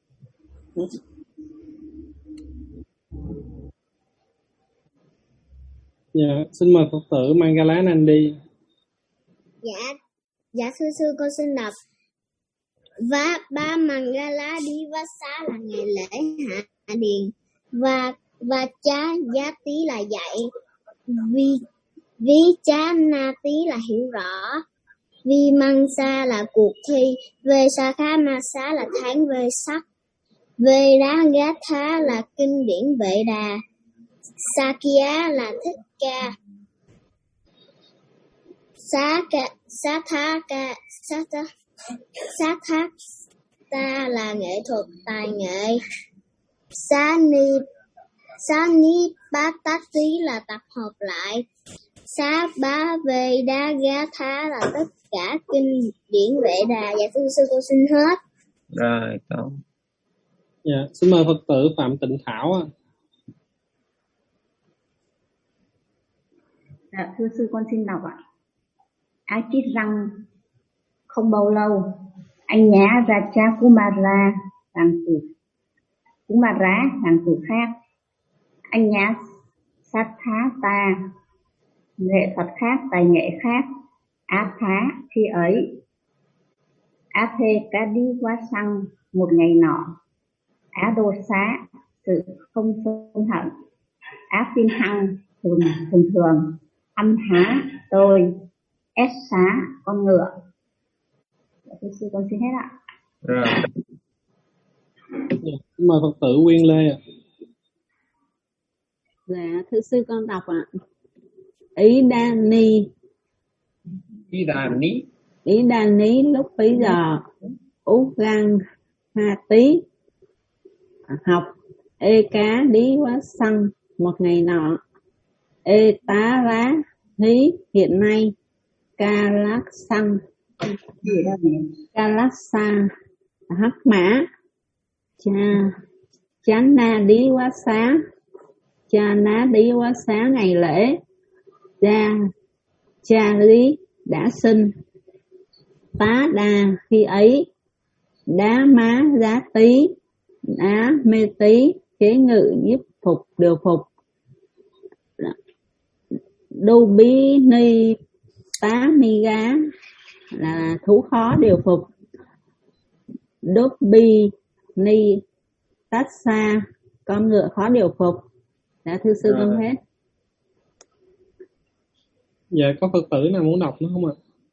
Dạ, xin mời Phật tử Mangala Nandi. Dạ, dạ thưa sư con xin đọc. Và ba Mangala Divasa là ngày lễ hạ điền, và và cha giá tí là dạy, vi vi cha na tí là hiểu rõ, vi măng sa là cuộc thi, về sa kha ma sa là tháng về sắc, về đá gá thá là kinh điển Vệ Đà, Sakya là thích ca, Xá ca Xá thá ca Xá thá Xá thá ta là nghệ thuật tài nghệ, Xá ni Xá ni bá tát tí là tập hợp lại, Xá bá về đa gá thá là tất cả kinh điển Vệ Đà. Dạ thưa sư con xin hết. Rồi câu. Dạ, xin mời Phật tử Phạm Tịnh Thảo ạ. Dạ, thưa sư con xin đọc ạ. Á chít răng không bao lâu, anh nhá Raja Kumara hoàng tử Kumara hoàng tử khác, anh nhá Sattha nghệ thuật khác, tài nghệ khác, Atha khi ấy, Athe Kadiwasang một ngày nọ, Adosa sự không sân hận, Afin hăng thường thường thường, Âm há tôi, S xá con ngựa. Thưa sư con xin hết ạ. Rồi. Xin mời Phật tử Quyên Lê ạ. Dạ, thưa sư con đọc ạ. Ý đa ni. Ý đa ni. Ý đa ni lúc bấy giờ út gan ha tí học ê cá đi quá xăng một ngày nọ, ê tá lá thí hiện nay, ca lát xăng ca lát xa hắc mã, cha chán na đi quá xá, cha ná đi quá xá ngày lễ, cha cha lý đã sinh, tá đà khi ấy, đá má giá tí, đá mê tí chế ngự nhiếp phục điều phục, đô bí ni tá mi gá là thú khó điều phục, đốt bi ni tát xa con ngựa khó điều phục. Đã thưa sư con hết. Dạ, có Phật tử nào muốn đọc nữa không ạ?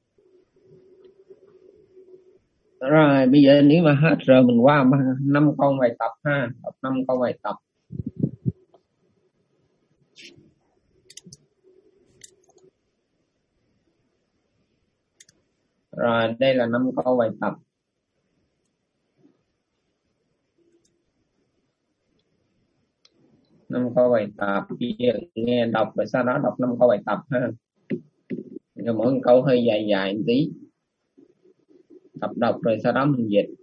Rồi bây giờ nếu mà hết rồi mình qua năm câu bài tập ha, đọc năm câu bài tập. Rồi đây là năm câu bài tập. Năm câu bài tập, bây giờ nghe đọc rồi sau đó đọc năm câu bài tập ha. Rồi mỗi câu hơi dài dài một tí. Tập đọc rồi sau đó mình dịch.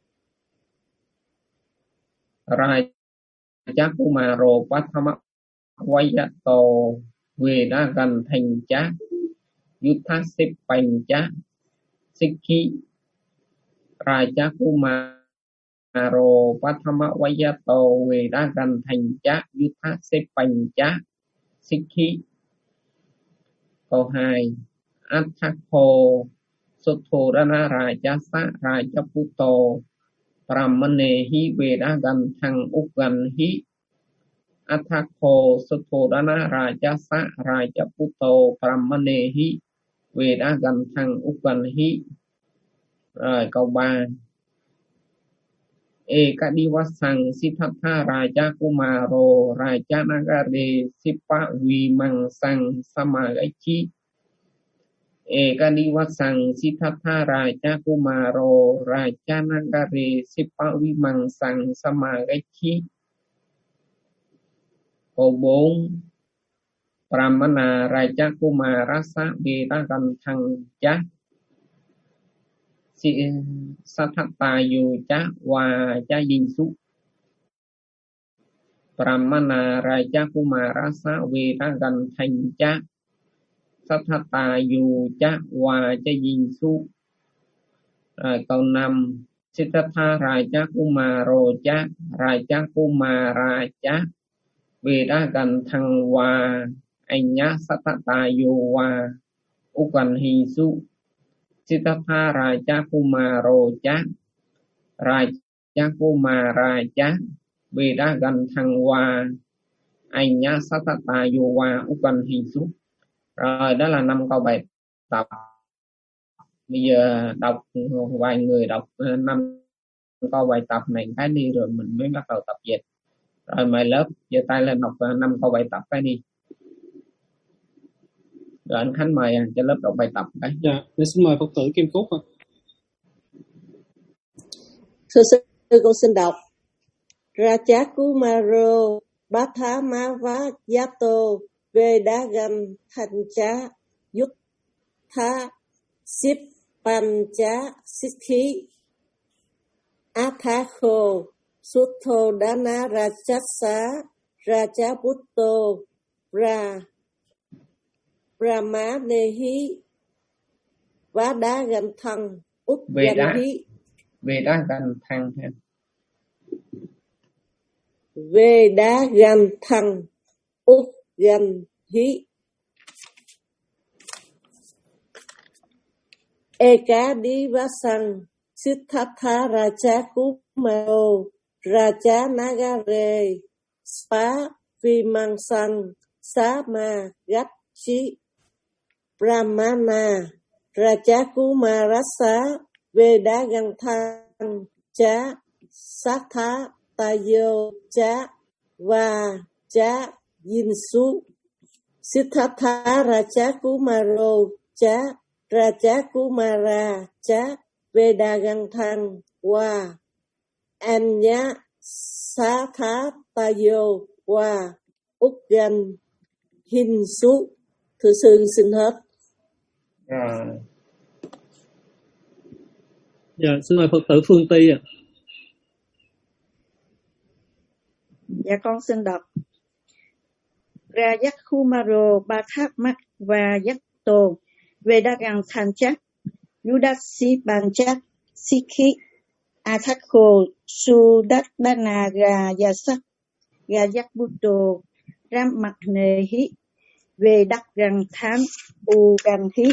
Rajakumaro Pathama Vayato Vedagan Thành Chá Yuthasip Bành Chá Sikhi Rajakumaro Pathama Vayato Vedagan Thành Chá Yuthasip Bành Chá Sikhi. Câu hai. Athakho Sothorana Rajasa Rajaputo Brahmanehi Vedagan Thang Uganhi. Athakho Sothorana Rajasa Rajaputo Brahmanehi Vedagan Thang Uganhi. Rồi câu ba. Ekadivasang Siddhartha Rajakumaro Rajanagare Sipa Vimangsang Samagachi. Ekadivasang Siddhartha Rajakumaro Rajanagare Sipa Vimangsang Samagachi. Câu bốn. Pramana Raja Kumarasa Vedaganthang Cha Sathatayu Cha Wa Cha Yinsu. Pramana Raja Kumarasa Vedaganthang Cha Sathatayu Cha Wa Cha Yinsu. Rồi câu năm, Siddhartha Raja Kumaro Cha Raja Kumara Cha Vedaganthang Wa Anya Sathatayu Wa Upanhisu. Siddhartha Raja Kumaro Cha Raja Kumara Cha Vedaganthang Wa Anya Sathatayu Wa Upanhisu. Rồi đó là năm câu bài tập. Bây giờ đọc vài người đọc năm câu bài tập này cái đi rồi mình mới bắt đầu tập dịch. Rồi mời lớp giơ tay lên đọc năm câu bài tập cái đi. Rồi anh Khánh mời cho lớp đọc bài tập cái. Dạ, để xin mời Phật tử Kim Cúc ạ. Thưa sư, con xin đọc. Raja Kumaro Bhattamava Yato Vedaganthang Cha Yuttha Sip Pancha Sikhi Athakho Sutthodana Rajasa Rajaputto Pra Brahmanehi Vedaganthang Udyanhi Vedaganthang Vedaganthang Udyanhi Ekadivasang Siddhartha Raja Kumaro Raja Nagare Spa Vimangsang Sama Gachi Brahmana Raja Kumarasa Vedaganthang Cha Satha Tayo Cha Và Cha Yinsu. Siddhartha Raja Kumaro Cha Raja Kumara Cha Vedaganthang Wa Anya Satha Tayo Wa Ugan Hinsu. Thưa sư xin hết. Rồi. Dạ, xin mời Phật tử Phương Ty ạ. Dạ con xin đọc. Raja Kumaro Bhattamava Yato Vedaganthang Cha Yudasi Pancha Sikhi Athakho Suddhana Rajasa Rajaputto Brahmanehi Vedaganthang Udyanhi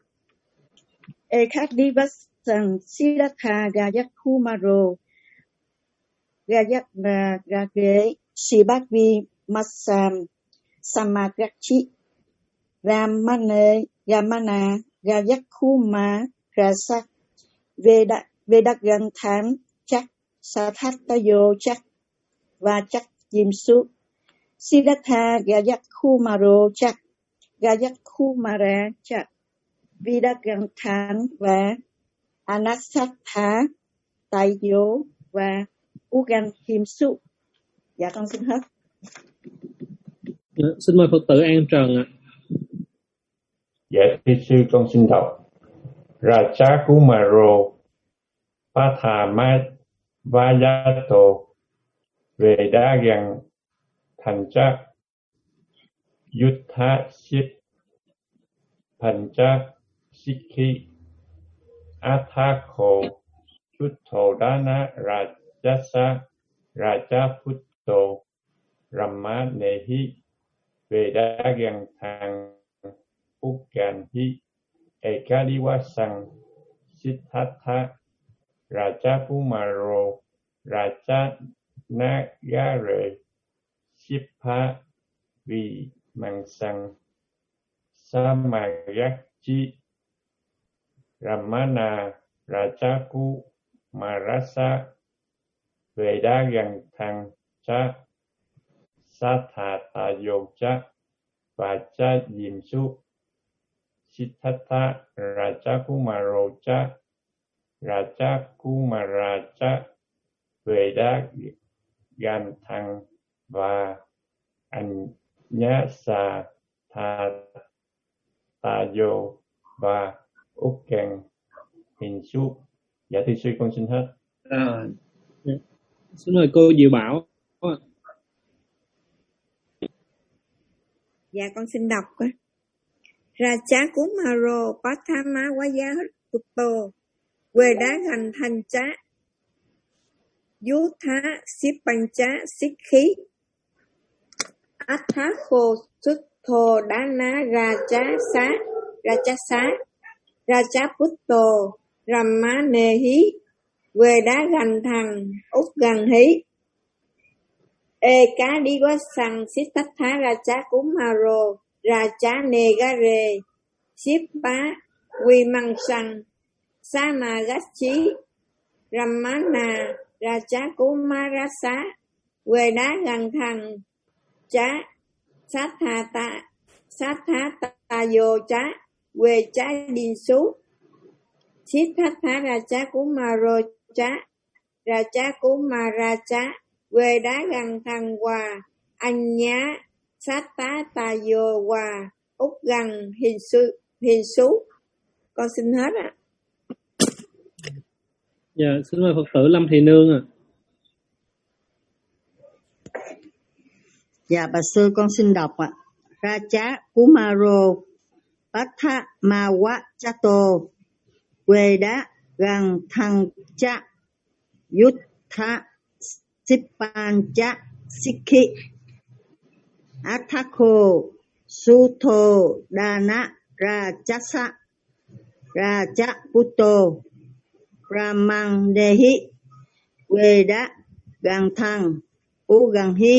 Ekadivasang Siddhartha Raja Kumaro Raja Nagare Sibhavi Masam Samagachi Ramane Ramana Rajakuma Rasa Veda Vedaganthang Chắc Sathatayo Chắc và Chắc Yimsu. Siddhartha Rajakumaro Chắc Rajakumara Chắc Vedaganthang và Anasatha Tayo và Ugan Himsu. Dạ con xin hết. Dạ, xin mời Phật tử An Trần ạ. Dạ thưa sư con xin đọc. Raja Kumaro Bhattamava Yato Vedaganthang Cha Yuttha Sip Pancha Sikhi Athakho Sutthodana Rajasa Rajaputto Brahmanehi Vedaganthang Udyanhi Ekadivasang Siddhartha Raja Kumaro Raja Nagare Sipha Vimangsang Samagachi Ramana Raja Kumarasa Vedaganthang Cha Sathatayo Cha và Cha Yimsu. Siddhartha Raja Kumaro Cha Raja Kumara Cha Vedaganthang và Anyasa Tha Tayo và Ukkan Hinsu. Dạ thưa sư, con xin hết. À, Xin mời cô Diệu Bảo. Dạ con xin đọc á. Raja Kumaro Pathama Vaya Putto Veda Gành Thành Chá Yutha Sipancha Sikhi Atha Khô Suttho Dana Raja Sa Raja Sa Raja Putto Rama Nehi Veda Gành Thằng Úc Gần Hí E Cá Đi Quá Sang Siddhartha Raja Kumaro Raja Negare Sippa Vimangsan Samagachi Ramana Raja Kumarasa Veda Gần Thằng Chá Sathata Sathatayo Chá Về Chá Điên Sú Siddhartha Raja Kumaro Chá Raja Kumaracha Về Đá Gần Thằng Hòa Anh Nhá Sát Tá Tà Dồ Hòa Úc Gần Hình Su Hình Sú. Con xin hết ạ. Dạ, xin mời Phật tử Lâm Thị Nương ạ. Dạ bà sư con xin đọc ạ. Raja Kumaro Pathamawachato Veda Gần Thằng Cha Yutha Sipancha Sikhi Athako Sutho Dana Rajasa Raja Putto Brahman Dehi Veda Gần Thằng U Gần Hi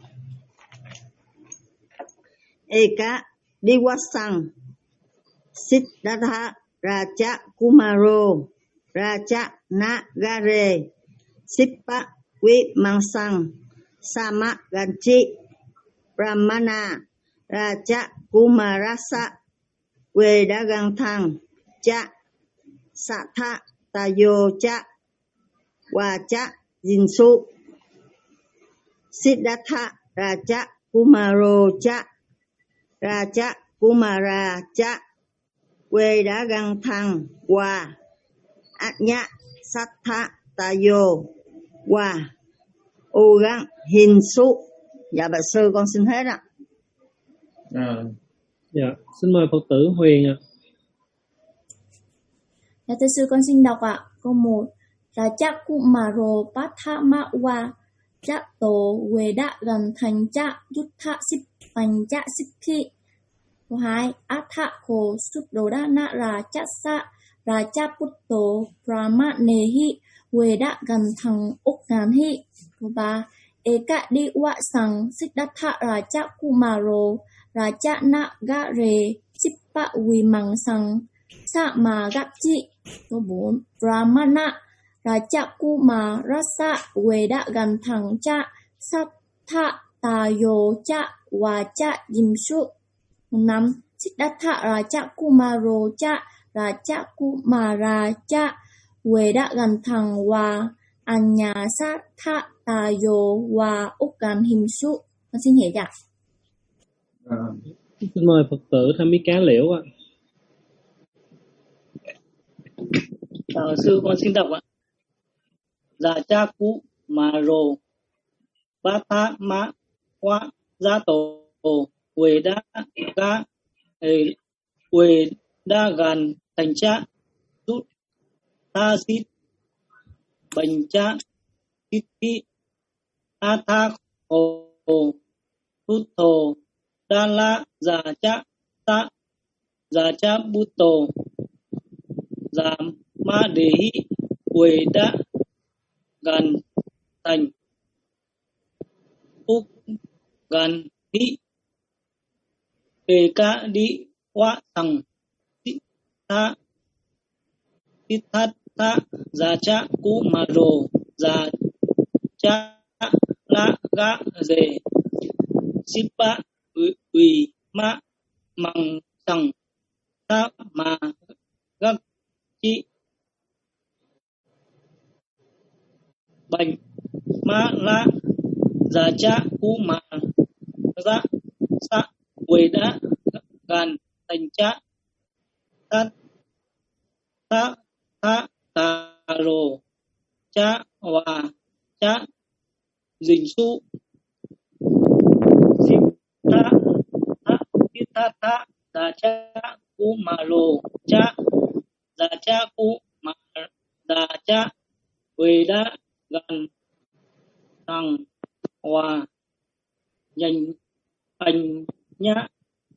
Eka Diwasang Siddhartha Raja Kumaro Raja Nagare Sippa Vimangsan Samagachi Brahmana Raja Kumarasa Veda Gần Thằng Cha Satha Tayo Cha Và Cha Jinsu Siddhartha Raja Kumaro Cha Raja Kumara Cha Veda Gần Thằng Và Anya Satha Tayo Và Ugan Hinsu. Dạ bà sư con xin hết ạ. à. Dạ, xin mời Phật tử Huyền ạ. Dạ thưa sư con xin đọc ạ. Câu một. Raja Kumaro Pathamawa Chato Veda Gần Thành Cha Yutha Sipancha Sikhi. Câu hai. Athako Suddhodana Rajasa Raja Putto Brahmanehi Veda Gần Thằng Úc Ngàn Hi. Câu ba. Eka Đi Quá Sang Siddhartha Raja Kumaro Raja Nagare Sippa Vimangsan Samagachi. Câu bốn. Brahmana Raja Kumarasa Veda Gần Thằng Cha Satha Tayo Cha Và Cha Jimsu. Câu năm. Siddhartha Raja Kumaro Cha Raja Kumaracha Veda Gần Thằng Hòa Anya Satha Tayo Và Úc Gần Hình Su. Con xin hiểu ạ. à. Xin mời Phật tử Tham Mỹ Cá Liễu ạ. Ờ, sư con xin đọc ạ. Raja Kumaro Pathamawa Jato Veda Ga Veda Gần Thành Cha Sut Tha Sit Bành Cha Sikhi Atha Khô Suttho Dala Già Cha Ta Già Cha Butto Rama Dehi Veda Gần Thành Úc Gần Hi Eka Đi Quá Sang Siddhartha Siddhartha Raja Kumaro Raja Nagare Sippa Vimangsan Samagachi Bành Ma La Raja Kumara Sa Veda gan thành cha ta ta ta ta rồ cha và cha dình su dịp ta ta ta ta ta cha cu mà rồ cha da cha cu mà da cha về đã gần thằng và dành hành nhã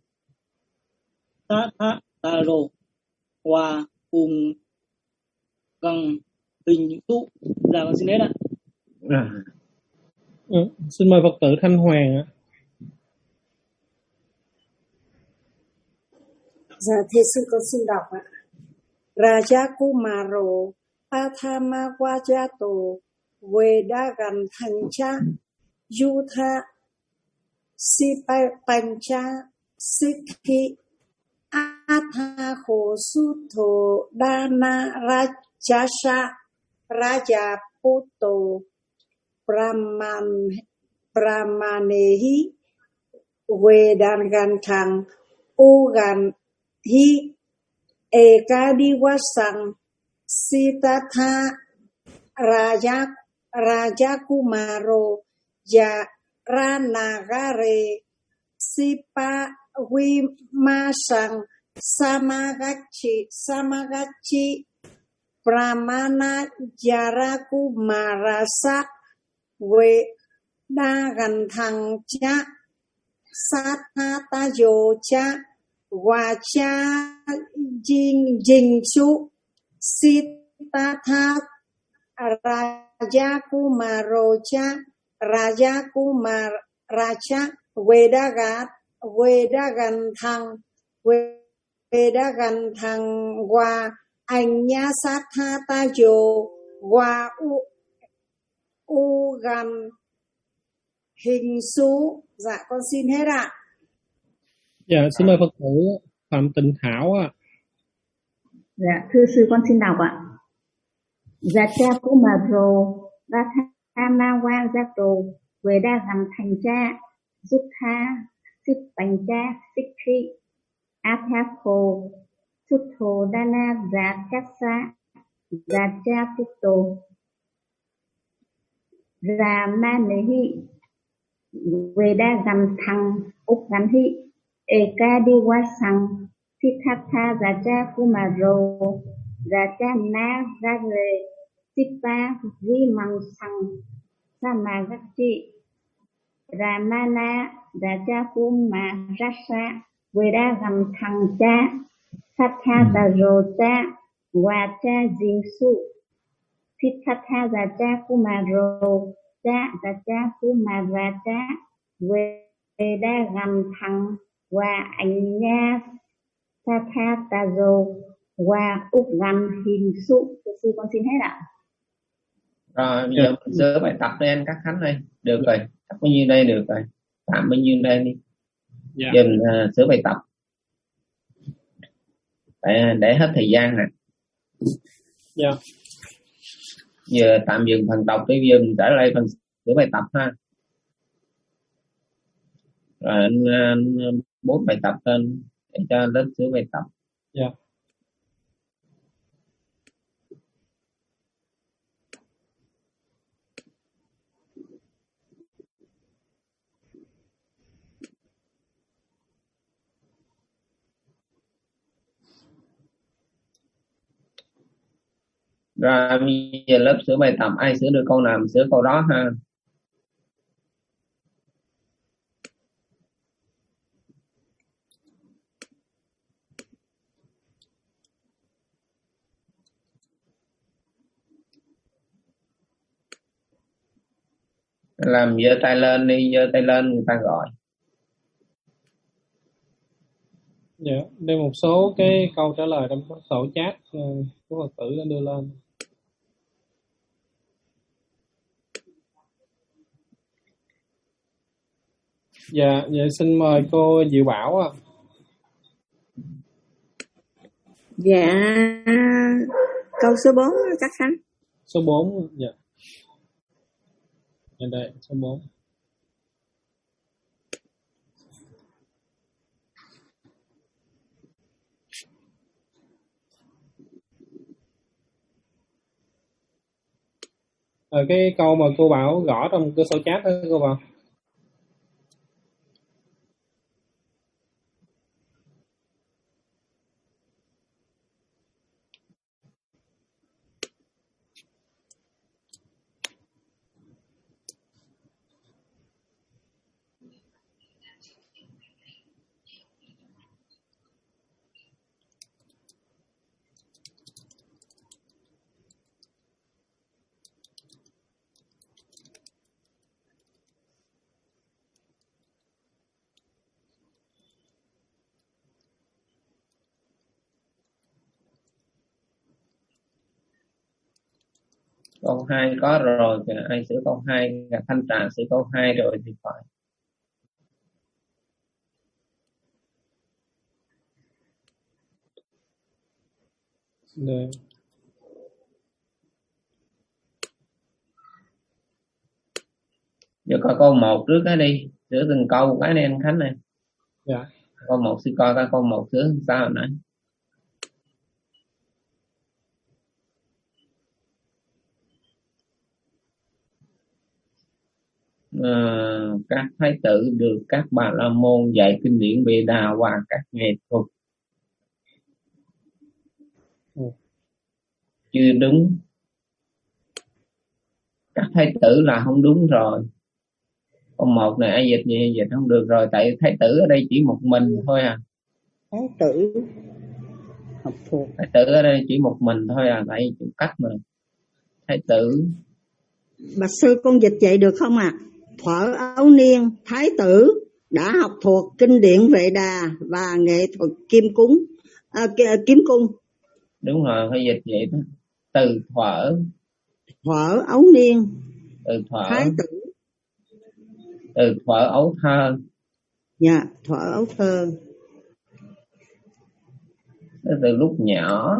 ta ta ta rồ và cùng gần tình tu. Dạ con xin hết ạ. À. Ừ, xin mời Phật tử Thanh Hoàng ạ. Dạ thưa sư con xin đọc ạ. Raja Kumaro Athama Wajato Vedagan Thancha Yutha Sipancha Sikhi Atha Ho Sutho Dana Rajasha Raja Puto Brahman Brahmanehi Vedangan Thang Ugan Hi Ekadiwasang Sitatha Raja Raja Kumaro Ya Ranagare Sipa Vimasang Samagachi Samagachi Pramana Jaraku Marasa We Dagan Thang Cha Satata Yo Cha Wacha Jing Jingsu Sitatha Raja Kumaro Cha Raja Kumar Raja Vedagat Vedagan Thang Vedagan Thang Wa Anya Satata Yo Wa U U Gan Hình Su. Dạ con xin hết ạ. Dạ xin mời Phật tử Phạm Tịnh Thảo ạ. Dạ thưa sư con xin đọc ạ. Dạ cha Kumaro Rathama Wajato Vedagan Thành Cha Sutha Sipancha Sikhi Athako Sutho Dana Rakasa Raja Puto Ramanehi Vedagan Thang Uganhi Ekadiwasang Siddhartha Raja Kumaro Raja Na Rare Sipa Vimansang Samagachi Ramana Raja Kumarasa Vedagan Thang Cha Satha Tarocha Wacha Jingsu Siddhartha Raja Kumaro Cha Raja Kumaracha Vedagan Thang Wa Anya Satha Taro Wa Ugan Hình Su. Sư con xin hết ạ. Rồi bây giờ mình sửa bài tập lên các khánh đây. Được rồi, tập bao nhiêu đây được rồi. Tạm bao nhiêu đây đi. Dạ. Giờ mình uh, sửa bài tập. Để, để hết thời gian nè. Dạ. Giờ tạm dừng phần đọc tới giờ mình trở lại phần sửa bài tập ha. Rồi anh, anh bố bài tập lên để cho lớp sửa bài tập. Dạ. Rồi bây giờ lớp sửa bài tập, ai sửa được câu nào sửa câu đó ha. Làm giơ tay lên đi, giơ tay lên người ta gọi. Dạ, đây một số cái câu trả lời trong sổ chat của Phật tử đã đưa lên. Dạ, vậy xin mời cô Diệu Bảo ạ. Dạ, câu số bốn các khánh. Số bốn, dạ. Dạ đây, số bốn. Rồi cái câu mà cô Bảo gõ trong cửa sổ chat đó cô Bảo. Câu hai có rồi, ai sửa câu hai? Thanh Trà sửa câu hai rồi thì phải. Được. Giờ coi câu một trước cái đi, sửa từng câu cái này anh Khánh này. Dạ. Câu một sẽ coi cái câu một sửa sao hồi nãy. À, các thái tử được các bà la môn dạy kinh điển Veda và các nghệ thuật. Ừ. Chưa đúng. Các thái tử là không đúng rồi. Câu một này ai dịch gì dịch không được rồi, tại thái tử ở đây chỉ một mình thôi à. Thái tử học thuộc. Thái tử ở đây chỉ một mình thôi à, tại chịu cắt mà. Thái tử. Bà sư con dịch vậy được không ạ? À? Thuở ấu niên, thái tử đã học thuộc kinh điển Vệ Đà và nghệ thuật kim cúng, à, kiếm cung. Đúng rồi, phải dịch vậy đó. Từ thuở. Thuở ấu niên. Từ thuở. Thái tử. Từ thuở ấu thơ. Dạ, thuở ấu thơ. Đó từ lúc nhỏ.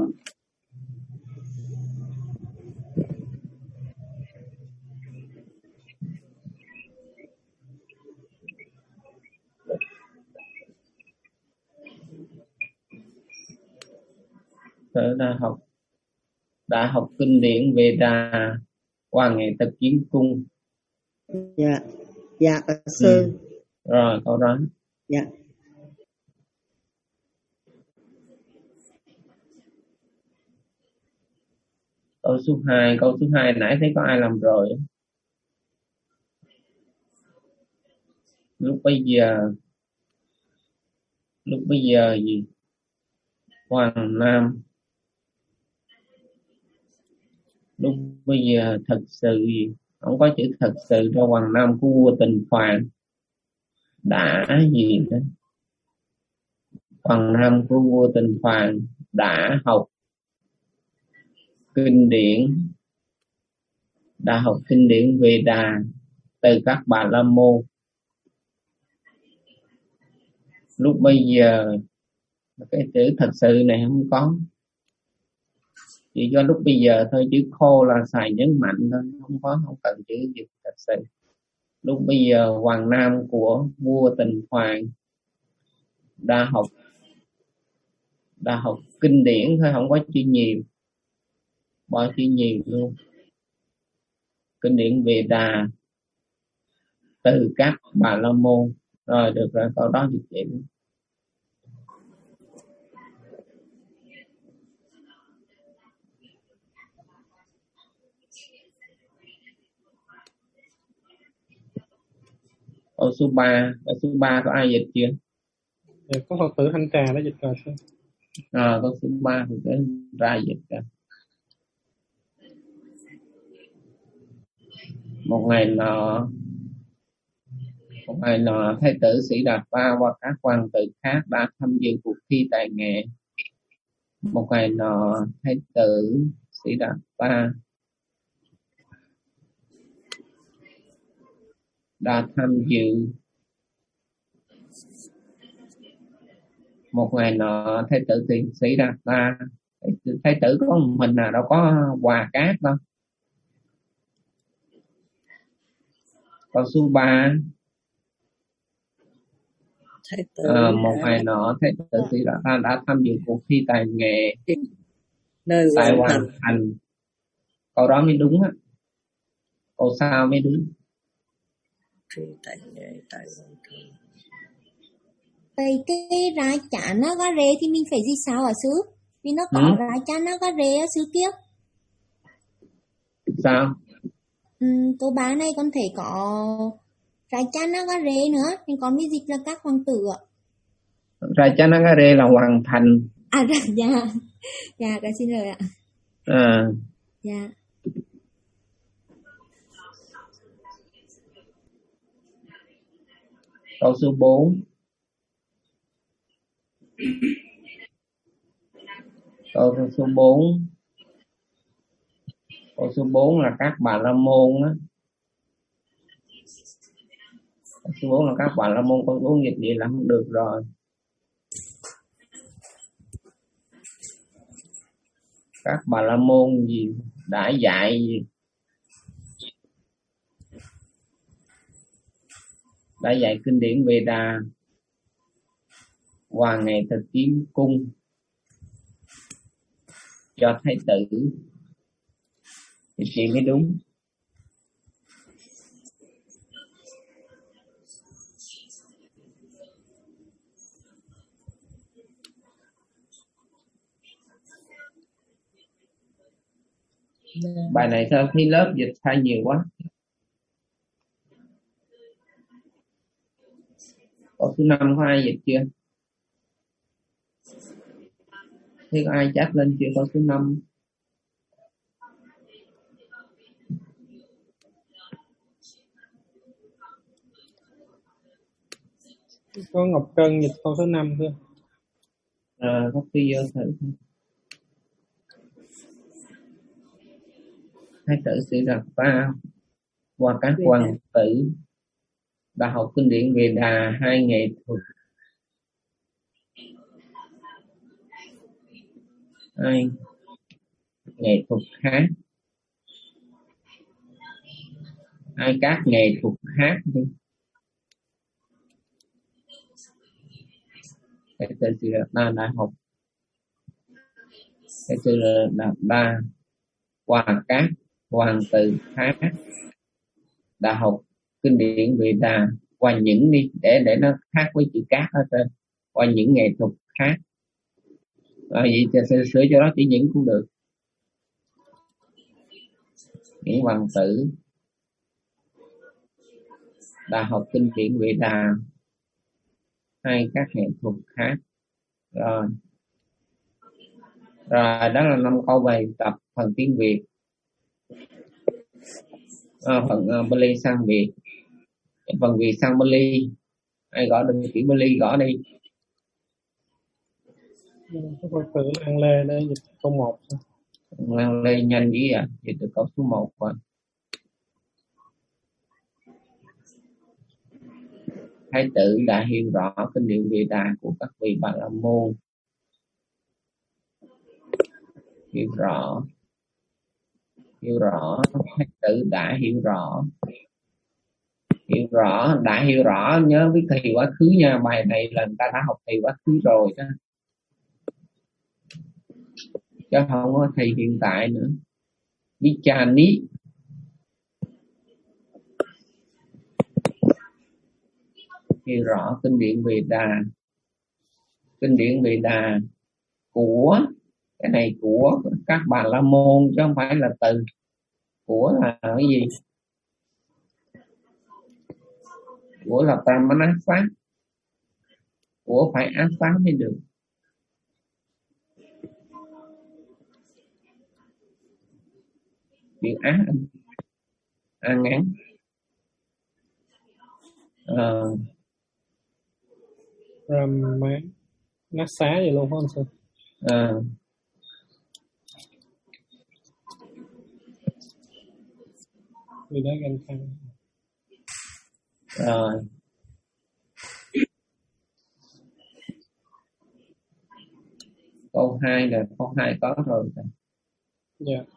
Từ đã học đã học kinh điển Veda qua nghệ thuật kiếm cung. Dạ, dạ bà sư. Ừ. Rồi câu đó. Dạ. Câu số hai, câu số hai nãy thấy có ai làm rồi. Lúc bây giờ lúc bây giờ gì? Hoàng Nam. Lúc bây giờ thật sự gì? Không có chữ thật sự cho Hoàng Nam của vua Tình Phạn. Đã gì đó. Hoàng Nam của vua Tình Phạn đã học kinh điển đã học kinh điển Veda từ các bà la môn. Lúc bây giờ cái chữ thật sự này không có, chỉ có lúc bây giờ thôi, chữ khô là xài nhấn mạnh thôi, không có không cần chữ gì thật sự. Lúc bây giờ Hoàng Nam của vua Tình Phạn đã học đã học kinh điển thôi, không có chữ nhiều, bỏ chữ nhiều luôn. Kinh điển Veda từ các bà la môn. Rồi được rồi, câu đó dịch vậy. Câu số ba, câu số ba có ai dịch chưa? Dạ, có Phật tử Thanh Trà đã dịch rồi. À, câu số ba thì tới ra dịch rồi. Một ngày nọ, một ngày nọ thái tử Sĩ Đạt Pa và các hoàng tử khác đã tham dự cuộc thi tài nghệ. Một ngày nọ thái tử Sĩ Đạt Pa đã tham dự một ngày nọ thái tử Sĩ Đạt Pa, thái tử có một mình nào đâu có quà cát đâu. Câu số ba, à, một ngày nọ thái tử Sĩ Đạt Pa đã tham dự cuộc thi tài nghệ nơi tại hoàn Hoàng thành. Thành. Câu đó mới đúng á. Câu sau mới đúng. Vậy cái rái chán nó có rê thì mình phải gì sao hả sư? Vì nó có Ừ. rái chán nó có rê á sư kiếp. Sao? Ừ, câu ba này con thấy có rái chán nó có rê nữa, nhưng con mới dịch là các hoàng tử ạ. Rajanagare là hoàn thành. À dạ, dạ, con xin lỗi ạ. À, Dạ. câu số bốn. Câu số bốn. Câu số bốn là các bà la môn á. Câu số bốn là các bà la môn, câu số bốn dịch vậy là không được rồi. Các bà la môn gì đã dạy gì? Đã dạy kinh điển Veda qua ngày thực kiến cung cho thái tử thì chị mới đúng. Bài này sao thấy lớp dịch sai nhiều quá. Câu số năm có ai dịch chưa? Thế có ai chat lên chưa câu số năm? Có Ngọc Trân dịch câu số năm thôi. À, copy vô thử. Thái tử Sĩ Đạt Ta qua các hoàng tử đã học kinh điển Veda hai nghệ thuật hai nghệ thuật khác hai các nghệ thuật khác đi. Thái tử Sĩ Đạt Ta đã học Thái tử Đạt Ta qua các hoàng tử khác đã học kinh điển Veda qua những đi để để nó khác với chữ các ở trên, qua những nghệ thuật khác. À, vậy thì sửa, sửa cho đó chỉ những cũng được. Những hoàng tử đã học kinh điển Veda hay các nghệ thuật khác. Rồi rồi đó là năm câu bài tập phần tiếng Việt. À, phần uh, Bali sang Việt. Phần Việt sang Bali. Ai gõ được chữ Bali gõ đi. Các Phật tử Lan Lê để dịch câu một. Lan Lê nhanh dữ à, dịch được câu số một rồi. Thái tử đã hiểu rõ kinh điển Veda của các vị Bà La Môn. Hiểu rõ. Hiểu rõ. Thái tử đã hiểu rõ. Hiểu rõ, đã hiểu rõ, nhớ với thầy quá khứ nha. Bài này là người ta đã học thầy quá khứ rồi đó, chứ không có thầy hiện tại nữa. Vichani hiểu rõ kinh điển Veda. Kinh điển Veda của, cái này của các Bà La Môn chứ không phải là từ. Của là cái gì? Của là Pramana. Của phải áp phá mới được. Chữ á a ngắn. Ờ. Brahman nát xá vậy luôn phải không sư? À. Vì đó gần khăn. Rồi. Câu hai là câu hai có rồi. Dạ. Yeah.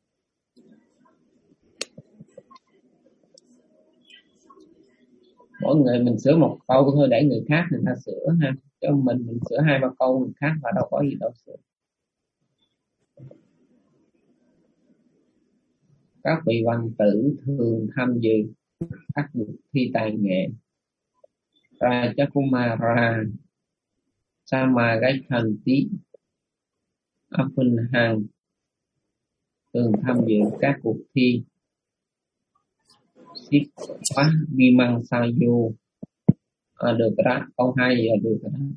Mỗi người mình sửa một câu thôi để người khác người ta sửa ha. Chứ mình mình sửa hai ba câu người khác mà đâu có gì đâu sửa. Các vị văn tử thường tham dự các cuộc thi tài nghệ. Rajakumara, Samagachanti, Appunhang thường tham dự các cuộc thi. Sipah Vimangsayo. À, được rồi đó, câu hai giờ được rồi đó.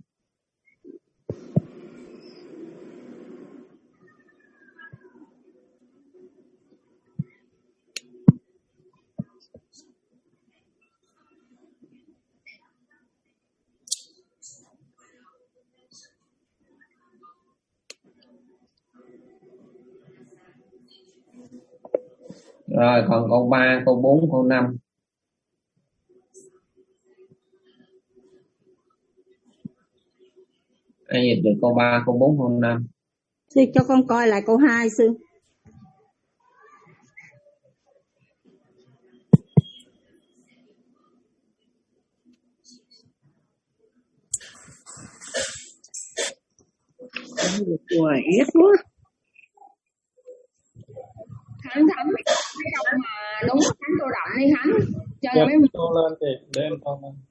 Rồi còn câu ba, câu bốn, câu năm. Ai dịch được câu ba, câu bốn, câu năm? Thì cho con coi lại câu hai sư. Ui, ít quá. Thắng thắng mấy đọc mà đúng thắng tô động đi Thắng. Cho Dạ, mấy tô lên chị, để em tô lên.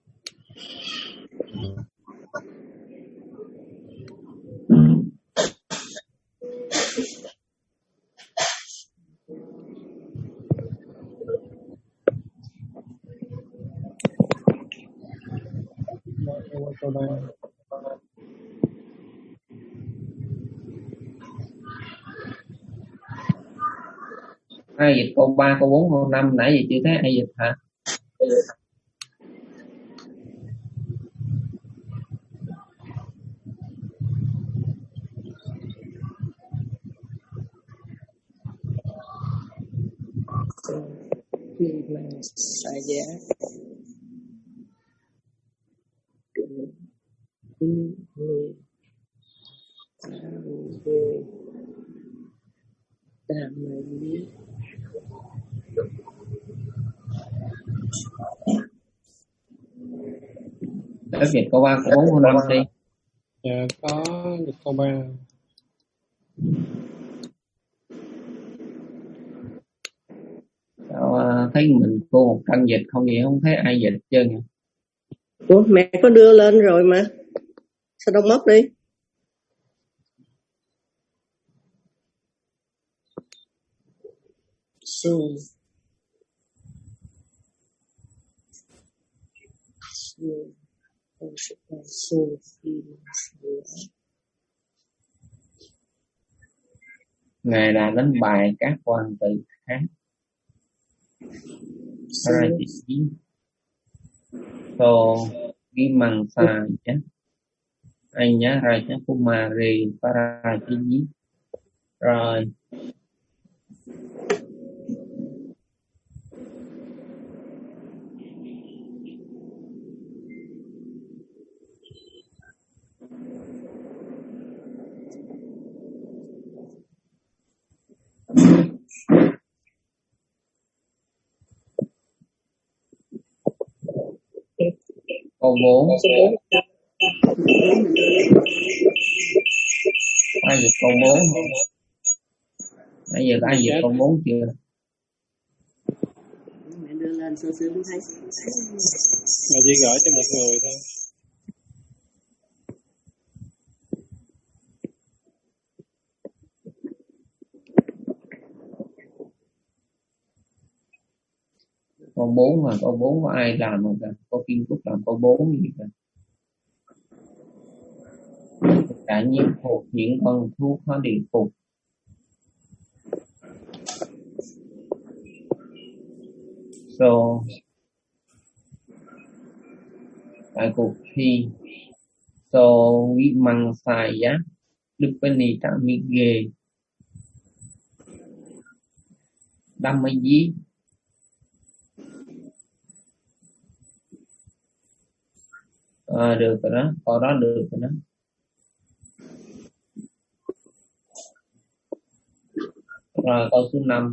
Tô lên. Ai dịch câu ba, câu bốn, câu năm? Nãy giờ chưa thấy ai dịch hả? Saya Để dịch câu ba, câu bốn, câu năm đi. Dạ, có dịch câu ba. Sao uh, thấy mình cô một căn dịch không vậy, không thấy ai dịch hết trơn vậy? Ủa, mẹ có đưa lên rồi mà. Sao đâu mất đi? Su. Su. Su. Ngài là đánh bại các hoàng tử khác. Raji. So Vimangsa anh nhá Rajakumari Paraji. Rồi câu bốn. Ai dịch câu bốn? Bây giờ ai dịch câu bốn chưa? Mẹ đưa lên sơ sơ không thấy. Mà chỉ gửi cho một người thôi. Câu bốn mà câu bốn có ai làm không cả? Có Kim Cúc làm câu bốn gì cả? Cả nhiên phục những con thuốc nó điều phục. So tại cuộc thi So Vimangsa Lupani Tamige Dhammayi. À, được rồi đó, câu đó được rồi đó. Rồi câu số năm.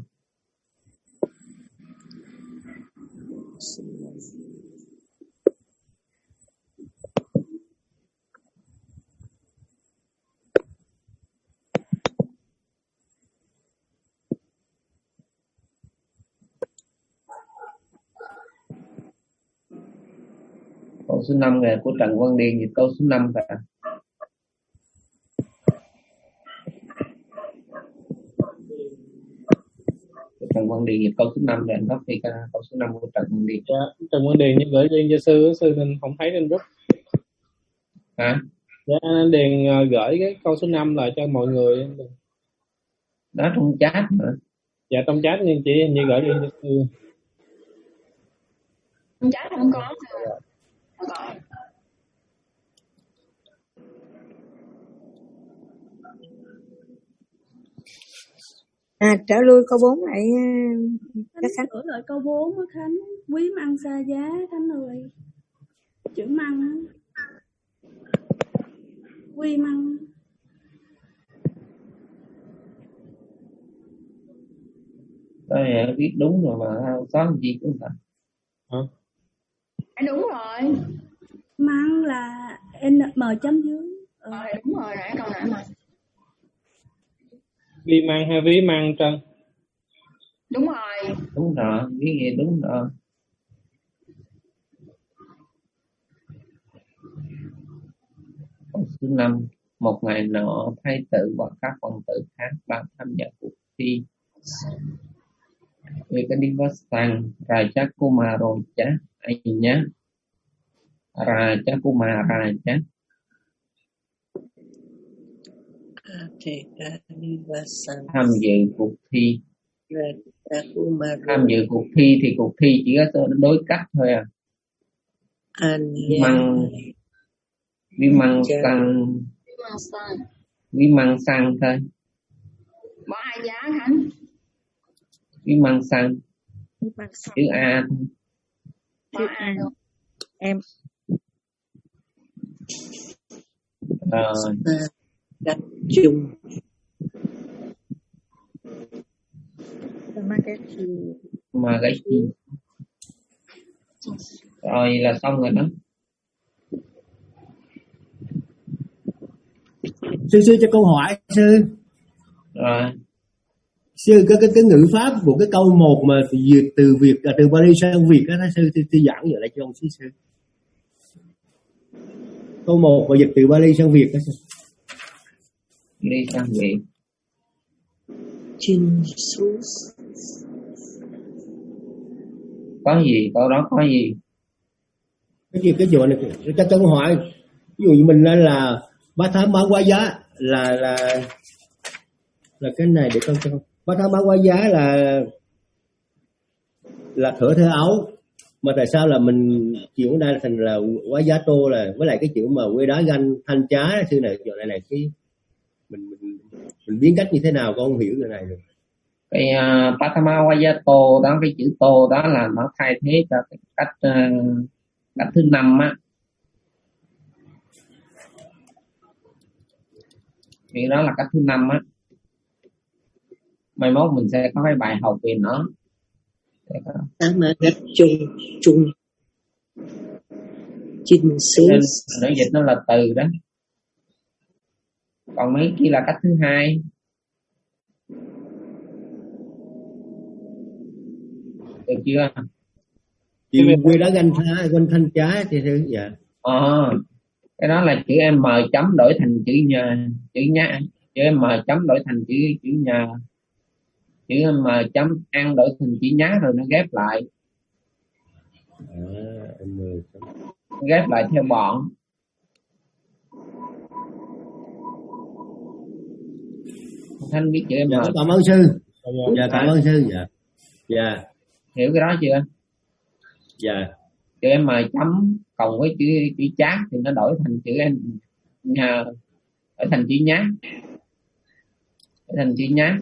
Câu số năm là của Trần Văn Điền, dịch câu số năm cả. Trần Văn Điền dịch câu số năm để anh đọc đi câu số năm của Trần Văn Điền. Dạ, Trần Văn Điền gửi riêng cho sư, sư nên không thấy trên group. Hả? Dạ, anh Điền uh, gửi cái câu số năm lại cho mọi người. Đó trong chat hả? Dạ trong chat nhưng chị hình như gửi riêng cho sư. Trong chat không có. Không có. À, trở lui câu bốn lại Khánh sửa lại câu bốn á Khánh. Quý măng xa giá Khánh ơi. Chữ măng á. Quý măng. Đây viết đúng rồi mà xóa làm gì cũng phải. Hả? À, đúng rồi. Măng là N M chấm dưới. Ờ ừ, đúng rồi, nãy câu nãy mà. Vi măng hay ví măng Trân? Đúng rồi. Đúng rồi, viết gì đúng rồi. Câu số năm, một ngày nọ thái tử và các hoàng tử khác đang tham gia cuộc thi Vikadivasan Raja Kumarocha Ainya Raja Kumaraja tham dự cuộc thi. Tham dự cuộc thi thì cuộc thi chỉ có đối cách thôi à. Măng vi măng sang vi măng sang thôi. Bỏ hai giá Khánh. Vi măng sang chữ A thôi. Bỏ A thôi. Em rồi Cách chung Magashi. Rồi là xong rồi đó. Sư sư cho câu hỏi sư. Rồi. Sư có cái cái ngữ pháp của cái câu một mà dịch từ Việt từ Bali sang Việt đó sư sư, sư giảng vậy lại cho ông sư sư. Câu một mà dịch từ Bali sang Việt đó sư. Đi sang Việt. Jesus. Có gì? Câu đó có gì? Cái gì cái chỗ này cho câu hỏi. Ví dụ như mình là, là ba tháng bán quá giá là là là cái này để con cho ba tháng bán quá giá là là thửa theo áo, mà tại sao là mình chuyển đây thành là quá giá tô là với lại cái chữ mà quê đá ganh thanh trá sư này chỗ này này cái mình mình mình biến cách như thế nào con không hiểu cái này được. Cái uh, Patama Wayato đó, cái chữ tô đó là nó thay thế cho cái cách uh, cách thứ năm á. Thì đó là cách thứ năm á. Mai mốt mình sẽ có cái bài học về nó. Tám mà cách chung chung. Chính nên nó dịch nó là từ đó. Còn mấy kia là cách thứ hai. Được chưa? Chị quê đá ganh thanh quanh thanh trá thì thứ dạ. Ờ, cái đó là chữ M chấm đổi thành chữ nhà, chữ nhá, chữ M chấm đổi thành chữ chữ nhà, chữ M chấm ăn đổi thành chữ nhá rồi nó ghép lại. À, M ghép lại theo bọn. Thanh biết chữ M. Dạ, cảm ơn sư. Dạ cảm ơn sư. Dạ. Dạ. Hiểu cái đó chưa? Dạ. Chữ M chấm cộng với chữ chữ chát thì nó đổi thành chữ N, nhà, đổi thành chữ nhá, đổi thành chữ nhá.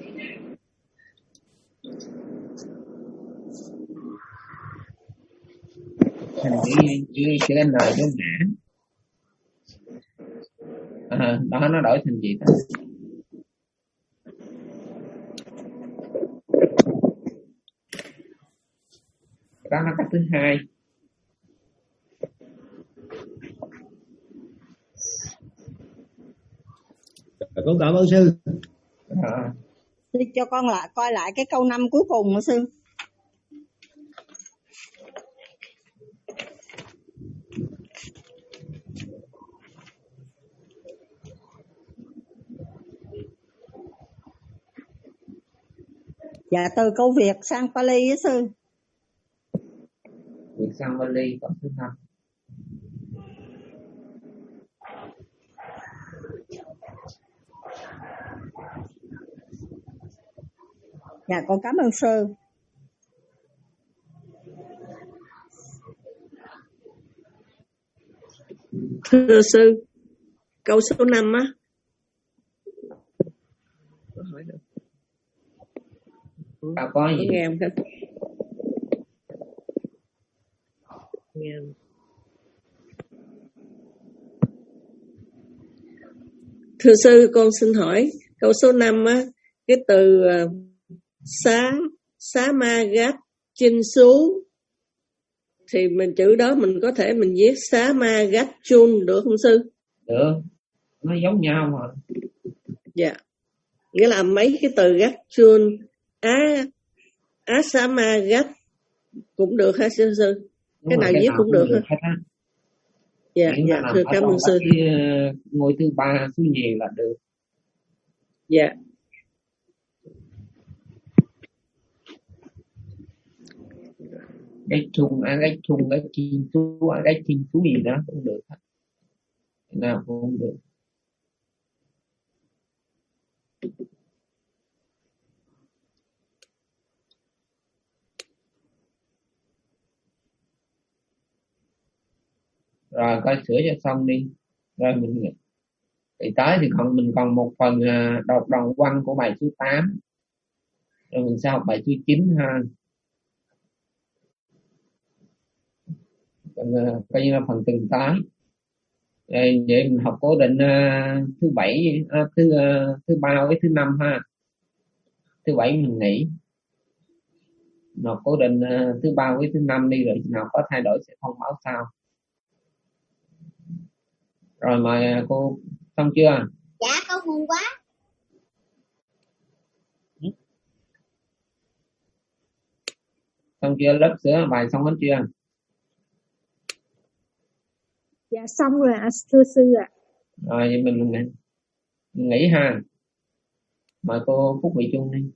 Thành chữ chữ chữ N chữ ngã. À, đó nó đổi thành gì đó. Đó là cách thứ hai. Con cảm ơn sư. À. Cho con lại coi lại cái câu năm cuối cùng hả sư? Dạ từ câu Việt sang Pali á sư. Việt sang Pali câu thứ năm. Dạ con cảm ơn sư. Thưa sư, câu số năm á. Bà có gì? Nghe em không? Nghe em. Thưa sư, con xin hỏi câu số năm á, cái từ uh, xá xá ma gát chinh xú thì mình chữ đó mình có thể mình viết xá ma gát chun được không sư? Được, nó giống nhau mà. Dạ, nghĩa là mấy cái từ gát chun á á xá ma gát cũng được hả sư sư? Đúng Cái rồi, nào cái viết nào cũng cũng được được hả? hết á. Dạ, Miễn dạ là thưa ở cảm trong ơn sư. cái uh, ngôi thứ ba thứ nhiều là được. Dạ. Cái chung á, cái chung cái chinh chú á, cái chinh chú gì đó cũng được hết. Cái nào cũng không được. Rồi coi sửa cho xong đi. Rồi mình thì tới thì còn mình còn một phần uh, đọc đoạn văn của bài số tám. Rồi mình sẽ học bài số chín ha. Còn, uh, coi như là phần từng tới. Vậy, vậy mình học cố định uh, thứ bảy, uh, thứ uh, thứ ba với thứ năm ha. Thứ bảy mình nghỉ. Mình học cố định uh, thứ ba với thứ năm đi, rồi nào có thay đổi sẽ thông báo sau. Rồi mời cô, xong chưa? Dạ con buồn quá. Xong chưa? Lớp sửa bài xong hết chưa? Dạ xong rồi ạ, thưa sư ạ. Rồi vậy mình, mình, mình nghỉ ha. Mời cô Phúc Mỹ Trung đi.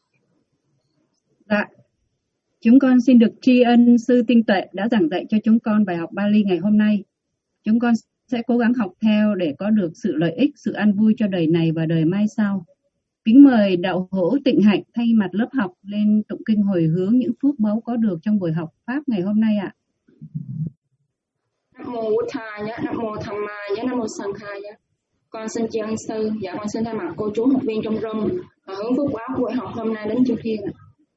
Dạ, chúng con xin được tri ân sư Tinh Tuệ đã giảng dạy cho chúng con bài học Bali ngày hôm nay. Chúng con sẽ cố gắng học theo để có được sự lợi ích, sự an vui cho đời này và đời mai sau. Kính mời đạo hữu Tịnh Hạnh thay mặt lớp học lên tụng kinh hồi hướng những phước báu có được trong buổi học Pháp ngày hôm nay ạ. Nam mô Bụt Thà nhé, Nam mô Tham Ma nhé, Nam mô Sang Kha nhé. Con xin tri ân sư, dạ con xin thay mặt cô chú học viên trong room và hướng phước báo của buổi học hôm nay đến chư thiên ạ.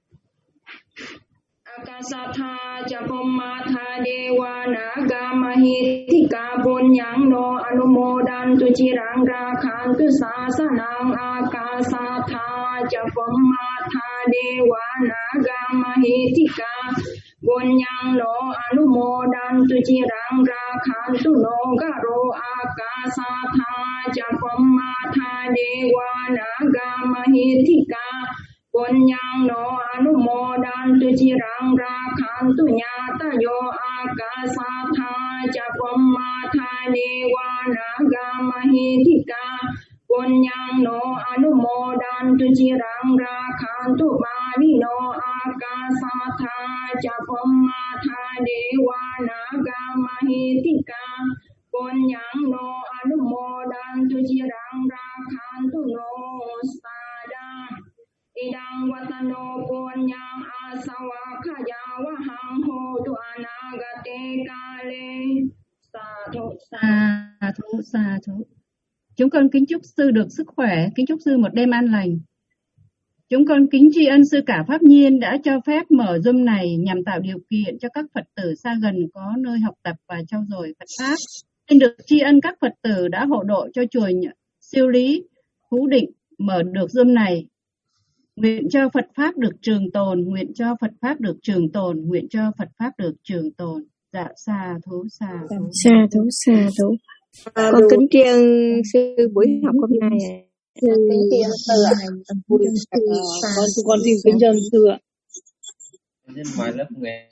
Akasatha Japommatha Dewa Naga Mahitika Bunyang No Anumodantu Chirang Rakhantu Sasanang Akasatha Japommatha Dewa Naga Mahitika Bunyang No Anumodantu Chirang Rakhantu No Garo Akasatha Japommatha Dewa Naga Mahitika Bunyang no anumodantu chirang rakhantu nyata yo akasatha japammatha dewa naga mahitika. Bunyang no anumodantu chirang rakhantu mani no akasatha japammatha dewa naga mahitika. Bunyang no anumodantu chirang rakhantu no sada. Idang watano punyang asawa khaya wahang ho tu anagate kale. Sa thu Sa thú, sa thú. Chúng con kính chúc sư được sức khỏe, kính chúc sư một đêm an lành. Chúng con kính tri ân sư cả Pháp Nhiên đã cho phép mở Zoom này nhằm tạo điều kiện cho các Phật tử xa gần có nơi học tập và trau dồi Phật Pháp. Xin được tri ân các Phật tử đã hộ độ cho chùa Siêu Lý, Phú Định mở được Zoom này. Nguyện cho Phật Pháp được trường tồn, nguyện cho Phật Pháp được trường tồn, nguyện cho Phật Pháp được trường tồn. Dạ, sa thú, sa thú. Sa thú, sa thú. Con kính tri ân sư buổi học hôm nay ạ. Sư con con xin kính tri ân sư ạ. Đến mời lớp nghề.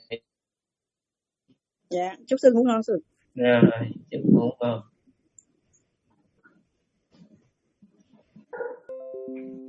Dạ, chúc sư ngủ ngon sư. Rồi, chúc ngủ ngon.